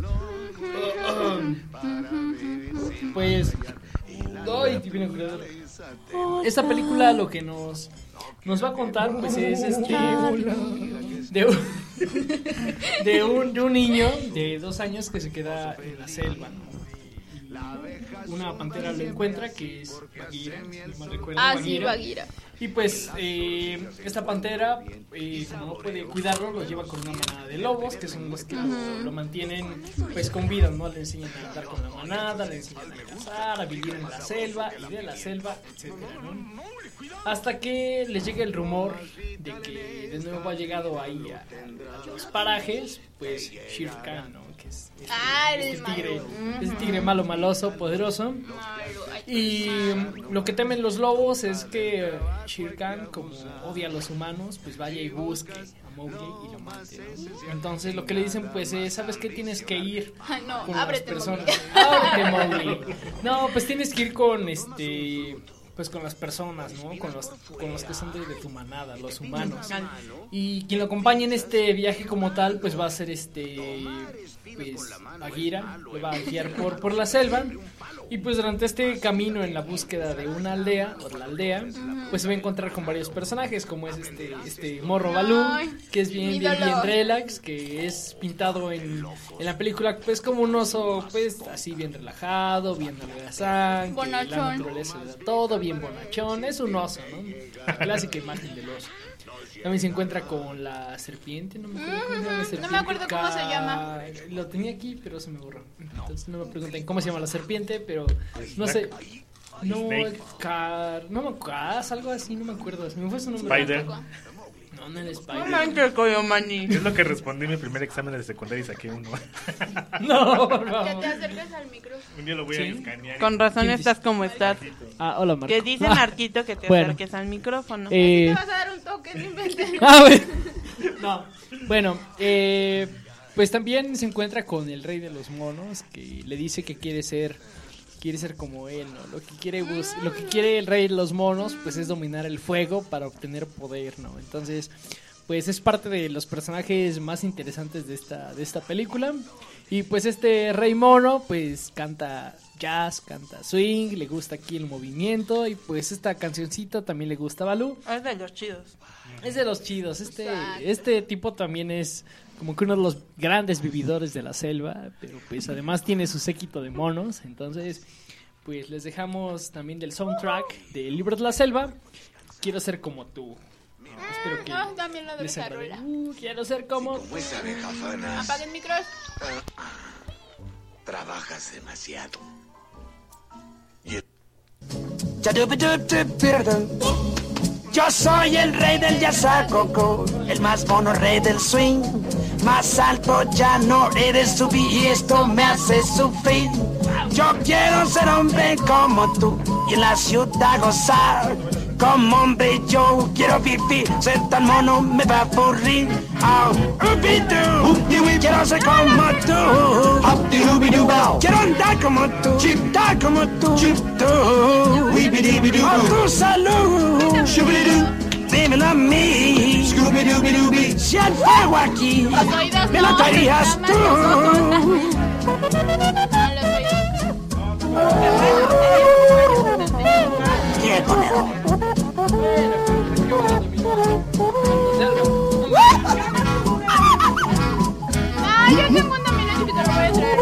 Pues, ay, divino creador. Esta película lo que nos nos va a contar pues es este de un, de un de un niño de dos años que se queda en la selva, ¿no? Una pantera lo encuentra, que es Bagheera, si no mal recuerdo, Ah, sí, Bagheera. Bagheera. Y pues eh, esta pantera, eh, como no puede cuidarlo, lo lleva con una manada de lobos, que son los que lo, lo mantienen pues con vida, ¿no? Le enseñan a andar con la manada, le enseñan a cazar, a vivir en la selva y de la selva, etcétera, ¿no? Hasta que les llega el rumor de que de nuevo ha llegado ahí a, a los parajes, pues Shere Khan, ¿no? que es este, Ah, el el tigre, malo. es el tigre malo, maloso, poderoso. Y um, lo que temen los lobos es que Shere Khan, como odia a los humanos, pues vaya y busque a Mowgli y lo mate, ¿no? Entonces lo que le dicen pues es, ¿sabes qué? Tienes que ir Ay, no, con ábrete, las personas. Mowgli. Ábrete, Mowgli. No, pues tienes que ir con este... pues con las personas, ¿no? Con los, con los que son de, de tu manada, los humanos. Y quien lo acompañe en este viaje como tal, pues va a ser este, pues, Bagheera, lo va a guiar por, por la selva. Y pues durante este camino en la búsqueda de una aldea, o la aldea, pues se va a encontrar con varios personajes, como es este, este morro Baloo, que es bien, bien, bien relax, que es pintado en, en la película, pues como un oso, pues así bien relajado, bien holgazán, que la naturaleza le da todo, bien bonachón, es un oso, ¿no? La clásica imagen del oso. También se encuentra con la serpiente, no me acuerdo cómo se llama la serpiente. No me acuerdo cómo se llama. Lo tenía aquí, pero se me borró. Entonces no me pregunten cómo se llama la serpiente, pero no sé. No, Car... No me acuerdo, algo así, no me acuerdo. Se me fue su nombre. Spider. No, no es Spider. No manches, Coyomani. Es lo que respondí en mi primer examen de secundaria y saqué uno. No, Que no. te acerques al micrófono. Un día lo voy ¿Sí? a escanear. Con razón estás como estás. Ah, hola, Marco. Que dice Ah, Marquito que te bueno. acerques al micrófono. Eh, Te vas a dar un toque, no inventes. Ah, bueno. No. Bueno, eh, pues también se encuentra con el rey de los monos, que le dice que quiere ser quiere ser como él, ¿no? Lo que quiere bus- lo que quiere el rey de los monos pues es dominar el fuego para obtener poder, ¿no? Entonces, pues es parte de los personajes más interesantes de esta de esta película. Y pues este rey mono pues canta jazz, canta swing, le gusta aquí el movimiento y pues esta cancioncita también le gusta a Baloo. Es de los chidos. Es de los chidos, este, Exacto. este tipo también es como que uno de los grandes vividores de la selva, pero pues además tiene su séquito de monos, entonces pues les dejamos también del soundtrack del Libro de la Selva, Quiero ser como tú. No, espero que No, también lo de les esa agrade. rola. Uh, quiero ser como... Como esa abeja fanas. Apaguen micros. Trabajas demasiado. Yo soy el rey del yazacoco, el más mono rey del swing. Más alto ya no eres subir y esto me hace sufrir. Yo quiero ser hombre como tú y en la ciudad gozar. Como hombre yo quiero vivir, ser tan mono me va a aburrir. Oh, ubi-doo, quiero ser como tú. Quiero andar como tú, dar como tú. Oh, tu salud, dímelo a mí. Si el fuego aquí Los oídos me no, lo traerías nada más los ojos. tú. Ah, los oídos. Quiero ponerlo. Ah, yo tengo un dominó chiquito, lo voy a traer.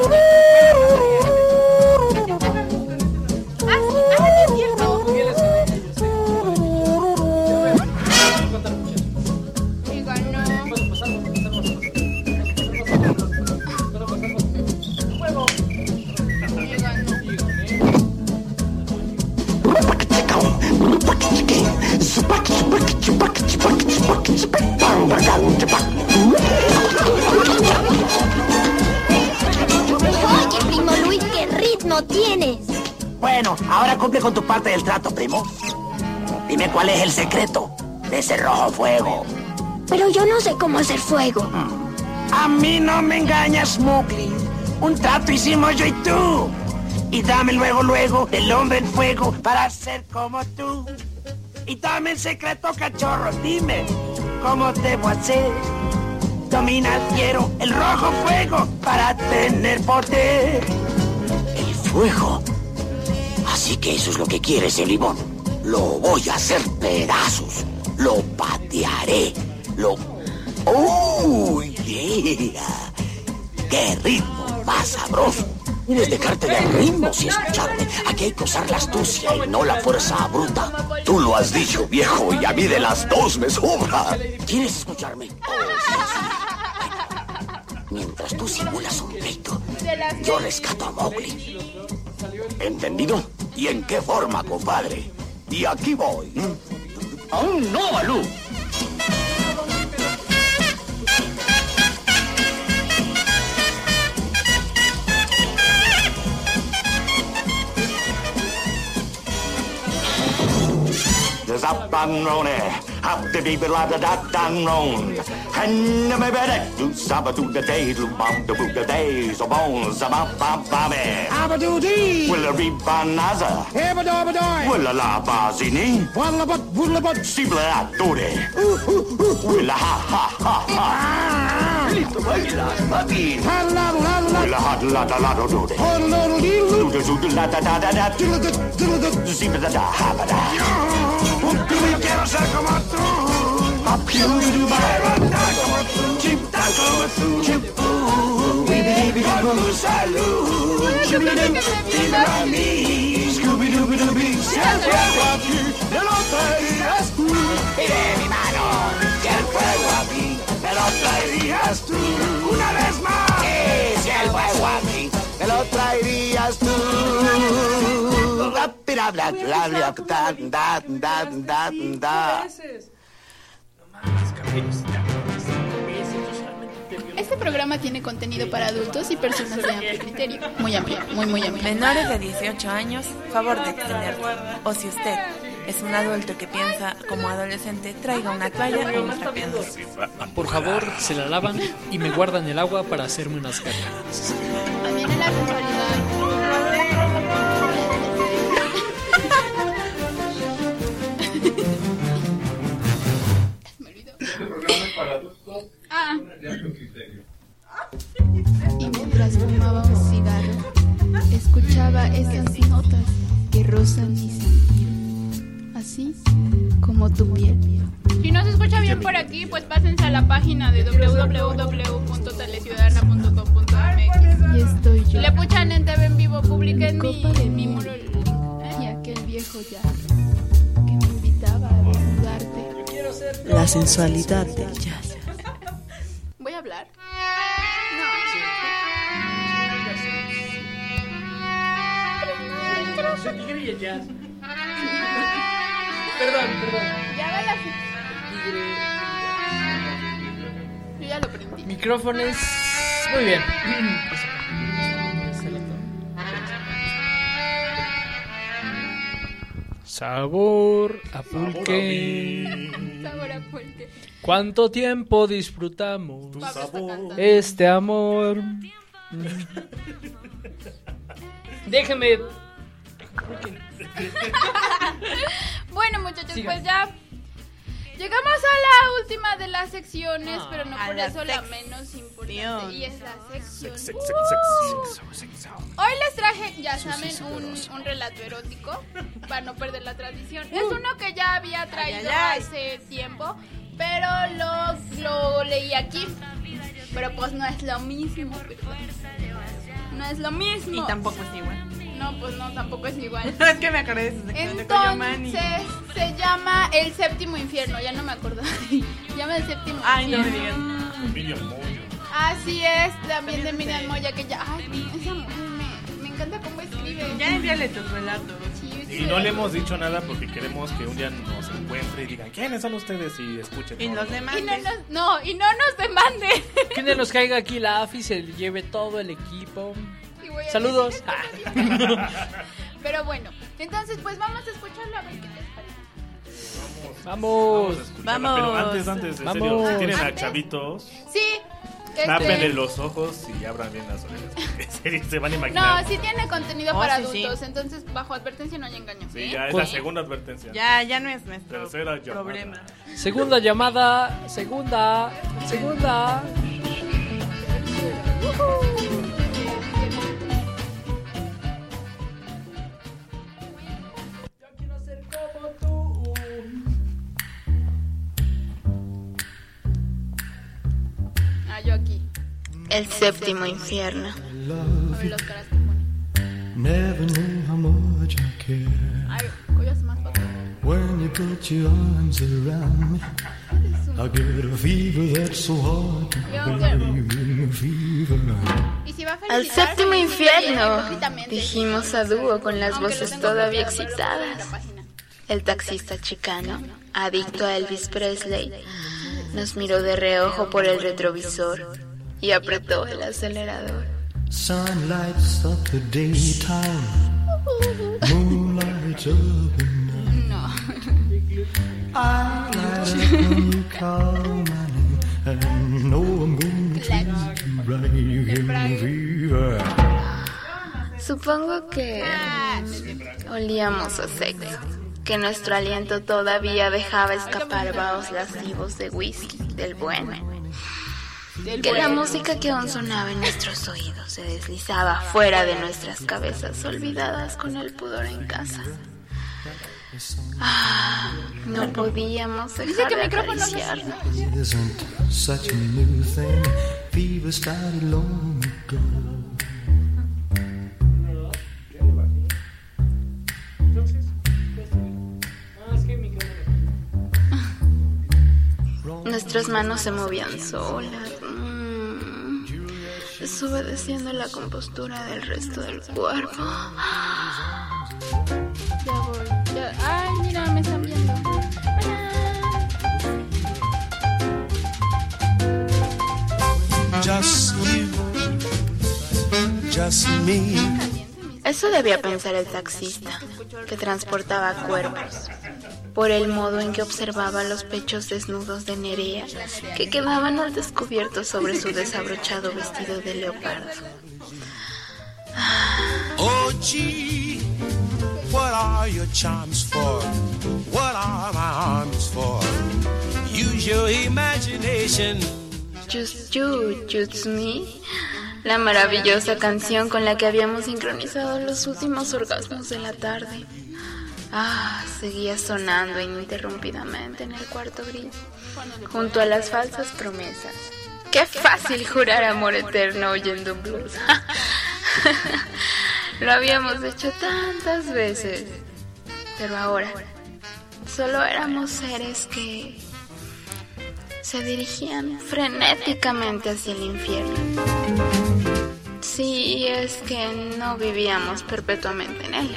Ah, sí, ah, sí es cierto. Igual no. Oye, primo Luis, ¿qué ritmo tienes? Bueno, ahora cumple con tu parte del trato, primo. Dime cuál es el secreto de ese rojo fuego. Pero yo no sé cómo hacer fuego. A mí no me engañas, Mowgli. Un trato hicimos yo y tú. Y dame luego, luego, el hombre en fuego para ser como tú. Y dame el secreto, cachorro. Dime, ¿cómo debo hacer? Dominar quiero el rojo fuego para tener poder. El fuego. Así que eso es lo que quieres, el limón. Lo voy a hacer pedazos. Lo patearé. Lo... ¡Oh, yeah! ¡Qué ritmo más sabroso! Quieres dejarte de ritmos y escucharme. Aquí hay que usar la astucia y no la fuerza bruta. Tú lo has dicho, viejo, y a mí de las dos me sobra. ¿Quieres escucharme? Mientras tú simulas un pleito, yo rescato a Mowgli. ¿Entendido? ¿Y en qué forma, compadre? Y aquí voy. ¡Aún no, Baloo! the zap and roll it. Have the baby la da da dan roll. And the baby that do saba do the day, do bum the boot the days, of bones, a bum bum bummy. Abadoo dee. Will a ribanaza. Ebadobadoi. Will a la bazini. Wallabut, woodlabut. Sibla atore. Will a ha ha ha ha. Little baby la baby. La la la. Will a hot la da la do do. Oh, little little. Do do do la da da da da. Diddle diddle diddle. Sibla da ha ba da. Yo quiero ser como tú. Up you do by chip da como tú. Chip. Baby, baby, salud. Dime a mí. Scooby Dooby Dooby. Siempre aquí. Me lo traerías tú. Y de mi mano. Si el fuego aquí. Me lo traerías tú. Una vez más. Y si el fuego aquí. Me lo traerías tú. Bla bla bla bla da da da da da. Este programa tiene contenido para adultos y personas de amplio criterio. Muy amplio, muy muy amplio. Menores de dieciocho años, favor de abstenerse. O si usted es un adulto que piensa como adolescente, traiga una toalla o un trapeador. Por favor, se la lavan y me guardan el agua para hacerme unas carcajadas. También en la sensualidad. Ah. Y mientras fumaba un cigarro, escuchaba esas notas que rozan mi sentir, así como tu piel. Si no se escucha bien por aquí, pues pásense a la página de doble u doble u doble u punto teleciudadana punto com punto m x. Y estoy yo. Le puchan en T V en vivo, publiquen mi, mi muro el link. ¿Eh? Y aquel viejo ya que me invitaba a desnudarte. La sensualidad del jazz. ¿Voy a hablar? Perdón, perdón. Ya va la... Yo ya lo prendí. Micrófonos. Muy bien. Sabor a pulque. Sabor a pulque. ¿Cuánto tiempo disfrutamos Tu sabor. este amor? Déjeme. Bueno, muchachos, Sigan. pues ya llegamos a la última de las secciones, Ah, pero no a por la eso la menos importante. Y es la sección. Sex, sex, sex, sex. Hoy les traje, ya saben, un, un relato erótico para no perder la tradición. Es uno que ya había traído Ay, ay, ay. hace tiempo, pero lo, lo leí aquí. Pero pues no es lo mismo. ¿Verdad? No es lo mismo. Y tampoco es igual. No, pues no, tampoco es igual. Es que me acordé de ese sección de Coyomani. Entonces se llama El Séptimo Infierno. Ya no me acuerdo. Se llama El Séptimo Ay, no me Infierno. digas. Miriam Moya. Así es, también de Miriam Moya, que ya. Ay, esa mujer me, me encanta cómo escribe. Ya envíale tus relatos. Sí, sí. Y no le hemos dicho nada porque queremos que un día nos encuentre y digan quiénes son ustedes y escuchen. Y todo. los Y demás. no nos, no, y no nos demande. Que de nos caiga aquí la A F I, se lleve todo el equipo. Y voy a Saludos. decir- Pero bueno, entonces pues vamos a escucharlo a ver qué les parece. Vamos. a escucharla. Vamos. Pero antes, antes, en Vamos. serio, si tienen a Antes. chavitos, Sí. este- tápenle los ojos y abran bien las orejas. porque en serio, se van a imaginar. No, sí tiene contenido Oh, para sí, sí. adultos, entonces bajo advertencia no hay engaño. Sí, ¿eh? ya es Con- la segunda advertencia. Ya, ya no es nuestro Tercera llamada. problema. Segunda llamada. Segunda. Segunda. Ah, yo aquí. El séptimo infierno. A ver los caras que pone. Never knew how much I care Ay, collas más para atrás. when you put your arms around me. I get a fever that's so hard to Yo, bear. A fever. Y si va a Al felicitar, séptimo felicite infierno, hipócritamente. dijimos a dúo con las Aunque lo voces tengo todavía bloqueado, pero excitadas. en la página. El taxista chicano, adicto a Elvis Presley, nos miró de reojo por el retrovisor y apretó el acelerador. Sun lights up the daytime. Moon lights up the night. No. I light up when you call my name, and know I'm gonna treat you right. You give me fever. Supongo que olíamos a sexo, que nuestro aliento todavía dejaba escapar vaos lascivos de whisky, del bueno, que la música que aún sonaba en nuestros oídos se deslizaba fuera de nuestras cabezas olvidadas con el pudor en casa. Ah, no podíamos dejar de acariciarnos. Isn't such a new thing. Fever started long ago. Nuestras manos se movían solas, mmm, desobedeciendo la compostura del resto del cuerpo. Ya voy, ya. Ay, mira, me están viendo. Just you, just me. Eso debía pensar el taxista, que transportaba cuerpos, por el modo en que observaba los pechos desnudos de Nerea, que quedaban al descubierto sobre su desabrochado vestido de leopardo. Oh, gee, what are your charms for? What are my arms for? Use your imagination. Just you, just me. La maravillosa canción con la que habíamos sincronizado los últimos orgasmos de la tarde. Ah, seguía sonando ininterrumpidamente en el cuarto gris, junto a las falsas promesas. ¡Qué fácil jurar amor eterno oyendo blues! Lo habíamos hecho tantas veces, pero ahora solo éramos seres que se dirigían frenéticamente hacia el infierno. Sí, es que no vivíamos perpetuamente en él.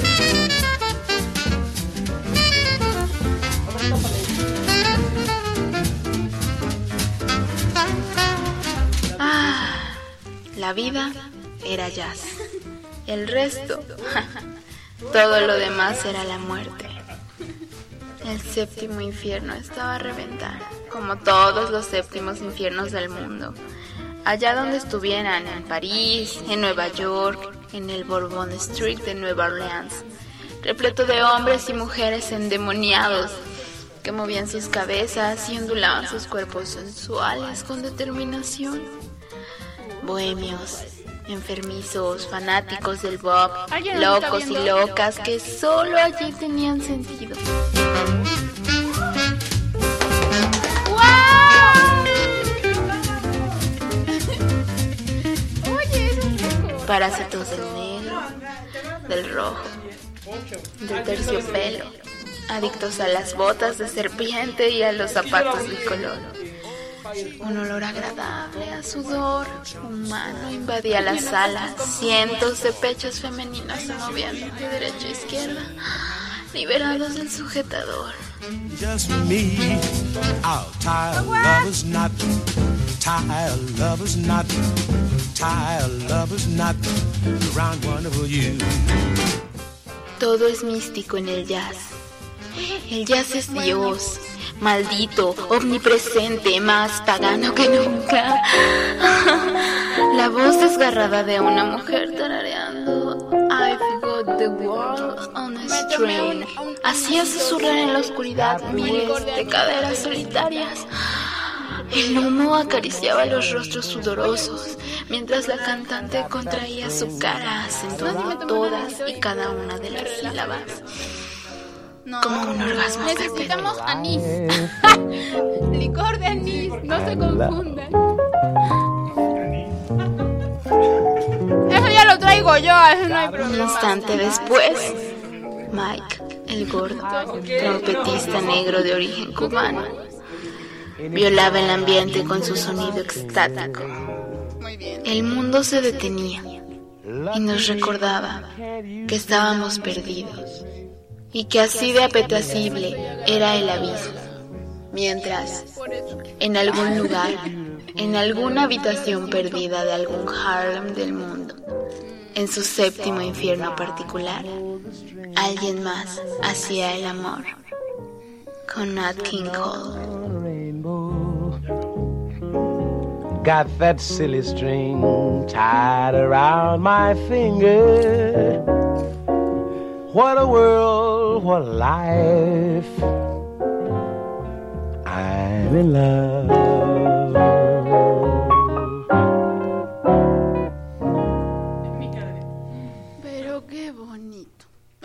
Ah, la vida era jazz. El resto, todo lo demás era la muerte. El séptimo infierno estaba a reventar, como todos los séptimos infiernos del mundo. Allá donde estuvieran, en París, en Nueva York, en el Bourbon Street de Nueva Orleans, repleto de hombres y mujeres endemoniados que movían sus cabezas y ondulaban sus cuerpos sensuales con determinación. Bohemios, enfermizos, fanáticos del bop, locos y locas que solo allí tenían sentido. Parásitos del negro, del rojo, del terciopelo, adictos a las botas de serpiente y a los zapatos bicolor. Un olor agradable a sudor humano invadía la sala. Cientos de pechos femeninos se movían de derecha a izquierda, liberados del sujetador. Just me, I'll tie a lover's knot, tie a lover's knot, tie a lover's knot around one of you. Todo es místico en el jazz. El jazz es Dios, maldito, omnipresente, más pagano que nunca. La voz desgarrada de una mujer tarareando I've got the world on a string hacía susurrar en la oscuridad miles de caderas solitarias. El humo acariciaba los rostros sudorosos, mientras la cantante contraía su cara, acentuando todas y cada una de las sílabas. No, como un orgasmo necesitamos perpetuo. Anís. Licor de anís, no se confundan. Eso ya lo traigo yo, eso no hay problema. Un instante después, Mike, el gordo, trompetista negro de origen cubano, violaba el ambiente con su sonido extático. El mundo se detenía y nos recordaba que estábamos perdidos y que así de apetecible era el abismo, mientras en algún lugar, en alguna habitación perdida de algún Harlem del mundo, en su séptimo infierno particular, alguien más hacía el amor. con Nat King Cole. Got that silly string tied around my finger. What a world, what a life. I'm in love. Pero qué bonito.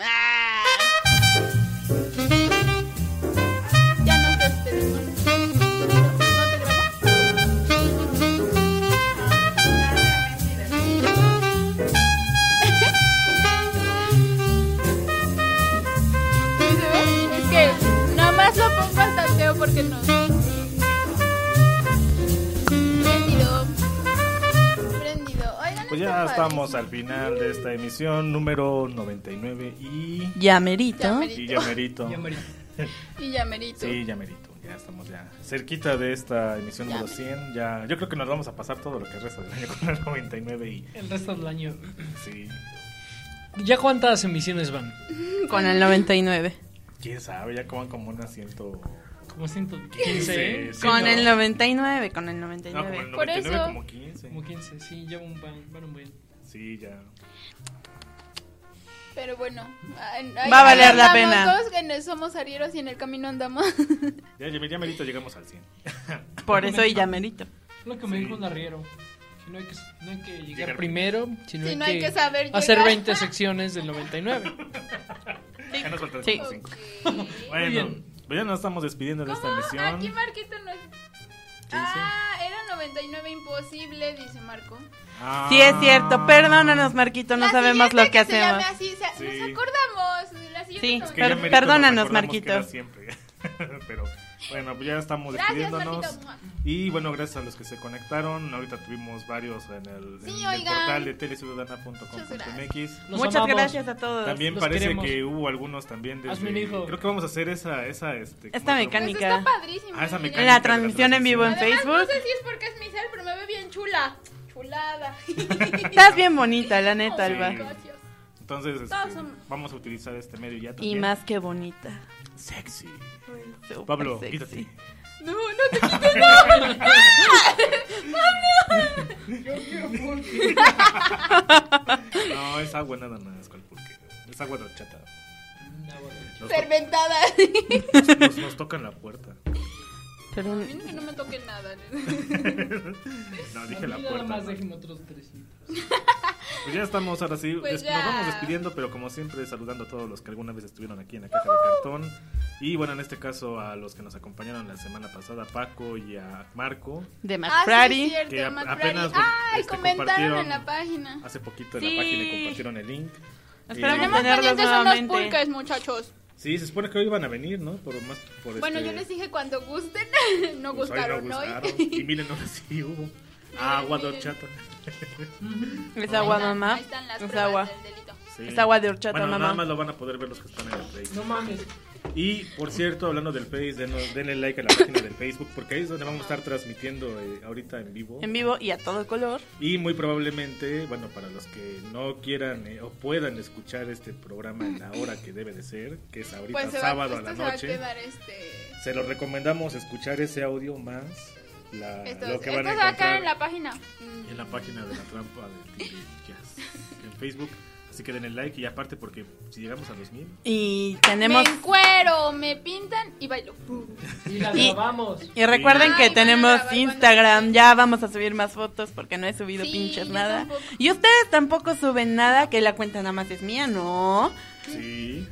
Ya nos despedimos. ¿No te grabó? Es que nada más lo pongo al tanteo porque no. Prendido. Prendido. Oigan, Pues ya estamos al final de esta emisión número noventa y nueve y... Ya merito. Ya merito. Y ya merito. Ya merito. Y ya merito. Sí, ya merito. Ya estamos ya cerquita de esta emisión Ya número cien. Ya, yo creo que nos vamos a pasar todo lo que resta del año con el noventa y nueve y... El resto del año. Sí. ¿Ya cuántas emisiones van? Con el noventa y nueve. ¿Quién sabe? Ya como como unas ciento... Como ciento quince. Sí, Con no. el noventa y nueve, con el noventa y No, como nueve. el Por noventa y nueve eso- como quince. Como quince, sí, ya un van, van un buen. Sí, ya. Pero bueno, ahí- Va a valer la andamos pena. Todos que no somos arrieros y en el camino andamos. Ya, ya, ya merito llegamos al cien. Por eso y ya merito. Lo que me Sí. dijo un arriero. Que no hay que, no hay que llegar, Llegar primero, sino Sí, hay, no que hay que saber hacer llegar. veinte secciones del noventa y nueve. Ya nos faltan Sí. como cinco. Muy Bueno, bien. pues ya nos estamos despidiendo de esta ¿Cómo? emisión. Aquí Marquito no es... Sí, Ah, era noventa y nueve imposible, dice Marco. Ah. Sí es cierto, perdónanos Marquito, no La sabemos lo siguiente que se llame hacemos. así, o sea, Sí. nos acordamos. La siguiente Sí, no- Es que ya Per- merito perdónanos, nos recordamos que Marquito. era siempre. Pero bueno, pues ya estamos Gracias, despidiéndonos. Marquito. Y bueno, gracias a los que se conectaron. Ahorita tuvimos varios en el, Sí, en el oigan. portal de teleciudadana punto com Muchas punto m x. Los Muchas amamos. gracias a todos. También Los parece queremos. que hubo algunos también Hazme un desde... hijo. Creo que vamos a hacer esa... esa este, Esta ¿cómo se llama? mecánica. Pues está padrísimo. Ah, esa miren. mecánica. En la transmisión en vivo en Además, Facebook. no sé si es porque es mi cel, pero me ve bien chula. Chulada. Estás bien bonita, la neta, Sí. Alba. Gracias. Entonces, este, Todos son- vamos a utilizar este medio ya Y también. más que bonita. Sexy. Súper Pablo, sexy. quítate. No, no te quites nada. No, es agua nada más, ¿cuál pulque? Es agua de horchata. Nos, to- Fermentada. nos, nos tocan la puerta. Pero A mí no, que no me toque nada. No, dije la Nada puerta. más ¿no? déjeme otros trescientos. Pues ya estamos ahora sí, Pues des- ya. nos vamos despidiendo, pero como siempre saludando a todos los que alguna vez estuvieron aquí en la caja de cartón. Y bueno, en este caso a los que nos acompañaron la semana pasada, Paco y a Marco. de Ah, McFrary. sí, cierto, Que a- McFrary. apenas, Ay, este, comentaron compartieron en la página. Hace poquito en Sí. la página y compartieron el link. Esperamos Y- Tenemos tenerlos pendientes unos nuevamente. pulques, muchachos. Sí, se supone que hoy iban a venir, ¿no? Por más por Bueno, este- yo les dije cuando gusten. No pues hoy gustaron no hoy. gustaron. Y miren, ahora sí hubo agua de horchata. Es agua, Ahí están- mamá. ahí están las Es pruebas agua. del delito. Sí. Es agua de horchata, bueno, mamá. nada más lo van a poder ver los que están en el Face. No mames. Y por cierto, hablando del Face, denos- denle like a la página del Facebook, porque ahí es donde vamos a estar transmitiendo eh, ahorita en vivo. En vivo y a todo color. Y muy probablemente, bueno, para los que no quieran eh, o puedan escuchar este programa en la hora que debe de ser, que es ahorita Pues se va, sábado a esto la se va a noche, quedar este. se los recomendamos escuchar ese audio más la, Esto, lo que esto van a se va a quedar encontrar en la página. en la página de la trampa de Jazz en Facebook. Así que denle like y aparte porque si llegamos a los mil Y Me tenemos. encuero, me pintan y bailo. Y la Y- grabamos. Y recuerden Ay, que van a tenemos grabar cuando- Instagram. Ya vamos a subir más fotos porque no he subido Sí, pinches yo nada. tampoco. Y ustedes tampoco suben nada, que la cuenta nada más es mía, ¿no? sí.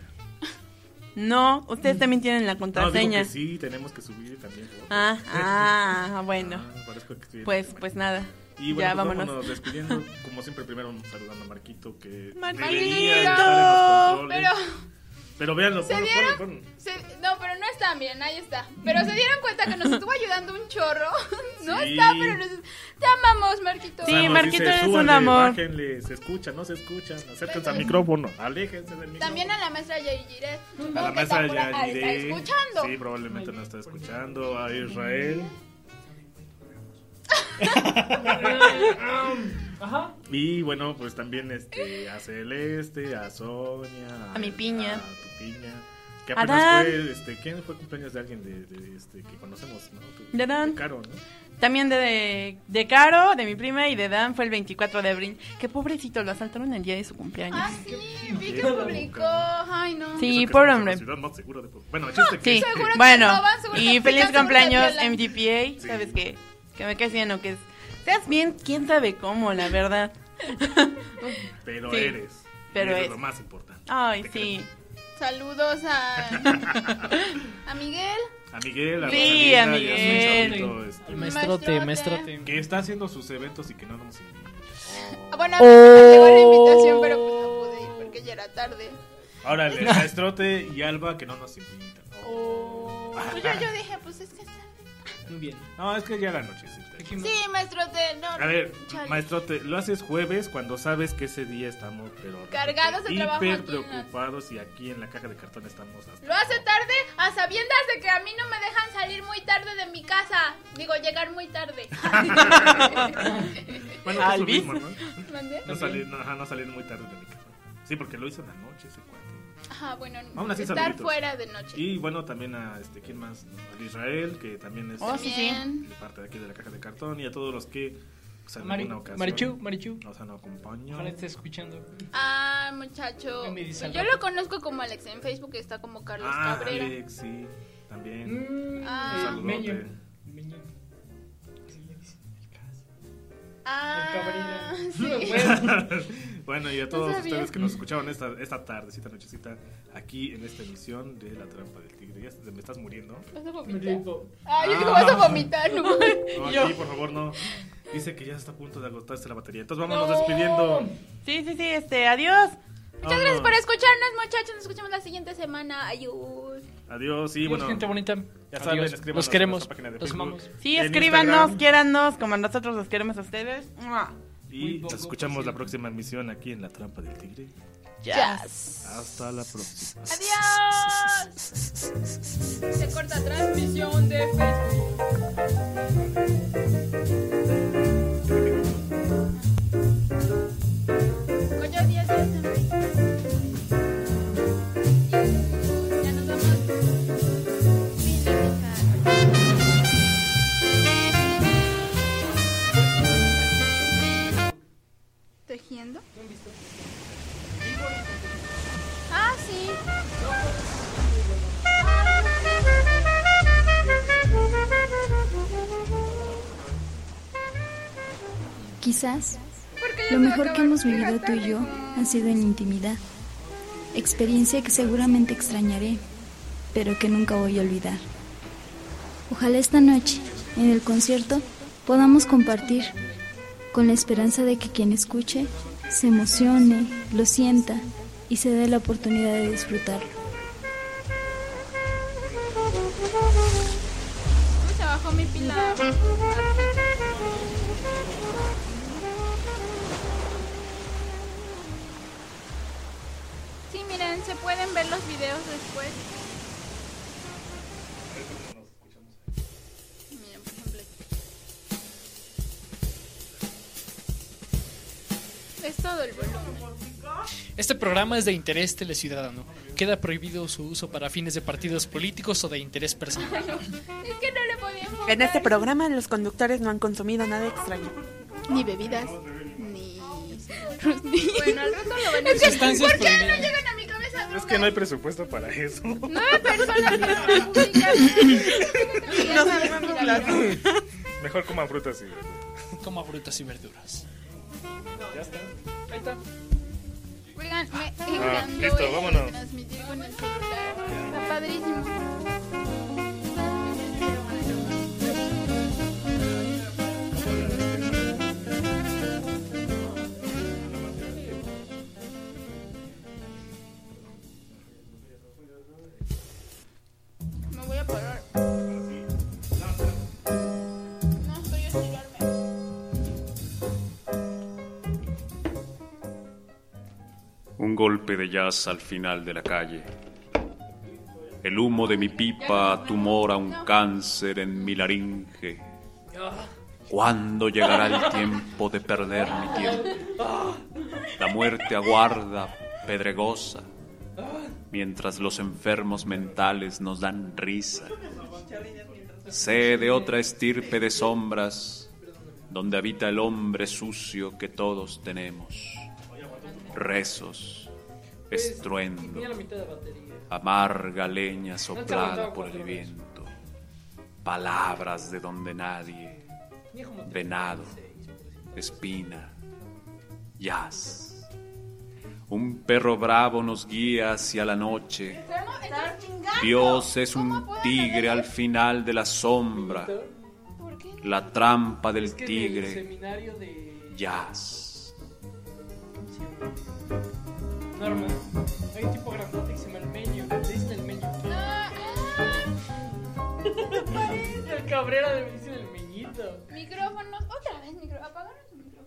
No, ustedes también tienen la No, digo contraseña. que sí, tenemos que subir también fotos. Ah, ah, bueno. Ah, parezco que estoy- Pues, pues nada. Y bueno, ya pues vámonos. vámonos despidiendo. Como siempre, primero saludando a Marquito, que Marquito. debería de estar en los controles. Pero Pero véanlo, ¿Se ponlo, dieron? ponlo, ponlo. se- no, pero no están bien, ahí está. Pero se dieron cuenta que nos estuvo ayudando un chorro. No Sí. está, pero nos... te amamos, Marquito. Sí, O sea, nos Marquito dice, es un "Súbanle, amor". Bájenle, se escucha, no se escuchan, acérquense al micrófono, aléjense del micrófono. También a la maestra Yairire. A la mesa ya está iré. escuchando. Sí, probablemente no está escuchando. A Israel. Ajá. Y bueno, pues también este a Celeste, a Sonia, A mi piña. a tu piña. Que apenas Adán. fue, este, ¿quién fue cumpleaños de alguien de, de este, que conocemos, ¿no? Tu- De Dan. Caro, ¿no? También de, de, de Caro, de mi prima, y de Dan fue el veinticuatro de abril. Que pobrecito, lo asaltaron el día de su cumpleaños. Ah, sí, vi que publicó. Ay, no. Sí, Eso que por somos hombre. la ciudad más segura de- Bueno, el chiste que... Sí, Seguro te bueno, roban, seguro te y pican, feliz seguro te cumpleaños violan. M G P A. ¿Sabes qué? Que me caes bien o que es. Seas bien, quién sabe cómo, la verdad. Pero Sí, eres. pero Eso es es. lo más importante. Ay, Te sí. Saludos a. a Miguel. A Miguel, a Sí, Rosalía a y Miguel. su chavito, este, El maestrote, maestrote. que está haciendo sus eventos y que no nos invita. Ah, Bueno, a mí me llegó la invitación, pero pues no pude ir porque ya era tarde. Órale, el maestrote y Alba que no nos invitan. Oh. Pues yo, yo dije, pues es que es tarde. Muy bien. No, es que ya la noche. Sí, maestrote, no. A ver, chale. maestrote, lo haces jueves cuando sabes que ese día estamos pero Cargados de trabajo hiper aquí en la- preocupados y aquí en la caja de cartón estamos hasta... Lo hace tarde a sabiendas de que a mí no me dejan salir muy tarde de mi casa. Digo, llegar muy tarde. Bueno, es lo ¿Alvis? mismo, ¿no? ¿Mandé? No salir, no, ajá, no salir muy tarde de mi casa. Sí, porque lo hizo en la noche ese cuate. Ajá, bueno, Aún así, estar saluditos. fuera de noche. Y bueno, también a este, ¿quién más? Al Israel, que también es Oh, sí, sí. de parte de aquí de la caja de cartón, y a todos los que pues, en Mari- alguna ocasión Marichu, Marichu. nos han acompañado. Ojalá estés escuchando. Ah, muchacho. Me dice al Yo rato. lo conozco como Alex en Facebook, está como Carlos Ah, Cabrera. Alex, sí, también. Mm, Ah. el Saludote. meño. El meño. Sí, le dicen el caso. Ah, El sí. Bueno, y a todos No sabía. ustedes que nos escucharon esta, esta tardecita, nochecita, aquí en esta emisión de La Trampa del Tigre. Ya te- me estás muriendo. ¿Vas a Me vomitar? digo, Ay, yo Ah. digo, vas a vomitar, no. No, Yo. aquí, por favor, no. Dice que ya está a punto de agotarse la batería. Entonces vámonos despidiendo. Sí, sí, sí, este, adiós. Muchas gracias por escucharnos, muchachos. Nos escuchamos la siguiente semana. Adiós. Adiós, sí, Adiós, bueno. gente bonita. Ya saben, Adiós. escríbanos Los en queremos. nuestra página de Los Facebook. amamos. Sí, En escríbanos, Instagram. quiérannos, como nosotros los queremos a ustedes. ¡Mua! Y nos escuchamos la próxima emisión aquí en La Trampa del Tigre. Jazz. Hasta la próxima. Adiós. Se corta transmisión de Facebook. Coño, diez días en Facebook. Ya nos vamos. ¿Tejiendo? Ah, sí. Quizás Porque ya lo se va a mejor que acabar hemos la vivido tú y yo tarde. ha sido en intimidad. Experiencia que seguramente extrañaré, pero que nunca voy a olvidar. Ojalá esta noche, en el concierto, podamos compartir, con la esperanza de que quien escuche se emocione, lo sienta y se dé la oportunidad de disfrutarlo. Uy, se bajó mi pila. Sí, miren, se pueden ver los videos después. Miren, por ejemplo. Es todo el volumen. Este programa es de interés teleciudadano. Queda prohibido su uso para fines de partidos políticos o de interés personal. Es que no le podíamos. En este programa los conductores no han consumido nada extraño. Ni bebidas, ni cigarros, ni... Bueno, al rato lo van a Es que Sustancias ¿Por qué no prohibidas. llegan a mi cabeza? Es que no hay presupuesto para eso. Nueve personas que nos publican. Mejor coman frutas y verduras. Como frutas y verduras. Ya está. Ahí está. Oigan, me Ah, encantó listo, el vámonos. transmitir con el celular. Está padrísimo. Me voy a parar. No, estoy a estirarme. Un golpe de jazz al final de la calle. El humo de mi pipa tumora un cáncer en mi laringe. ¿Cuándo llegará el tiempo de perder mi tiempo? La muerte aguarda, pedregosa. mientras los enfermos mentales nos dan risa. Sé de otra estirpe de sombras, donde habita el hombre sucio que todos tenemos. Rezos, estruendo, amarga leña soplada por el viento, palabras de donde nadie, venado, espina, jazz. Un perro bravo nos guía hacia la noche. Dios es un tigre al final de la sombra. La trampa del tigre, jazz. Norma, hay un tipo grandote que se llama el Meño. Le dicen el Meño. El Cabrera le dicen el Meñito. Micrófonos, otra vez micrófono. Apagaron.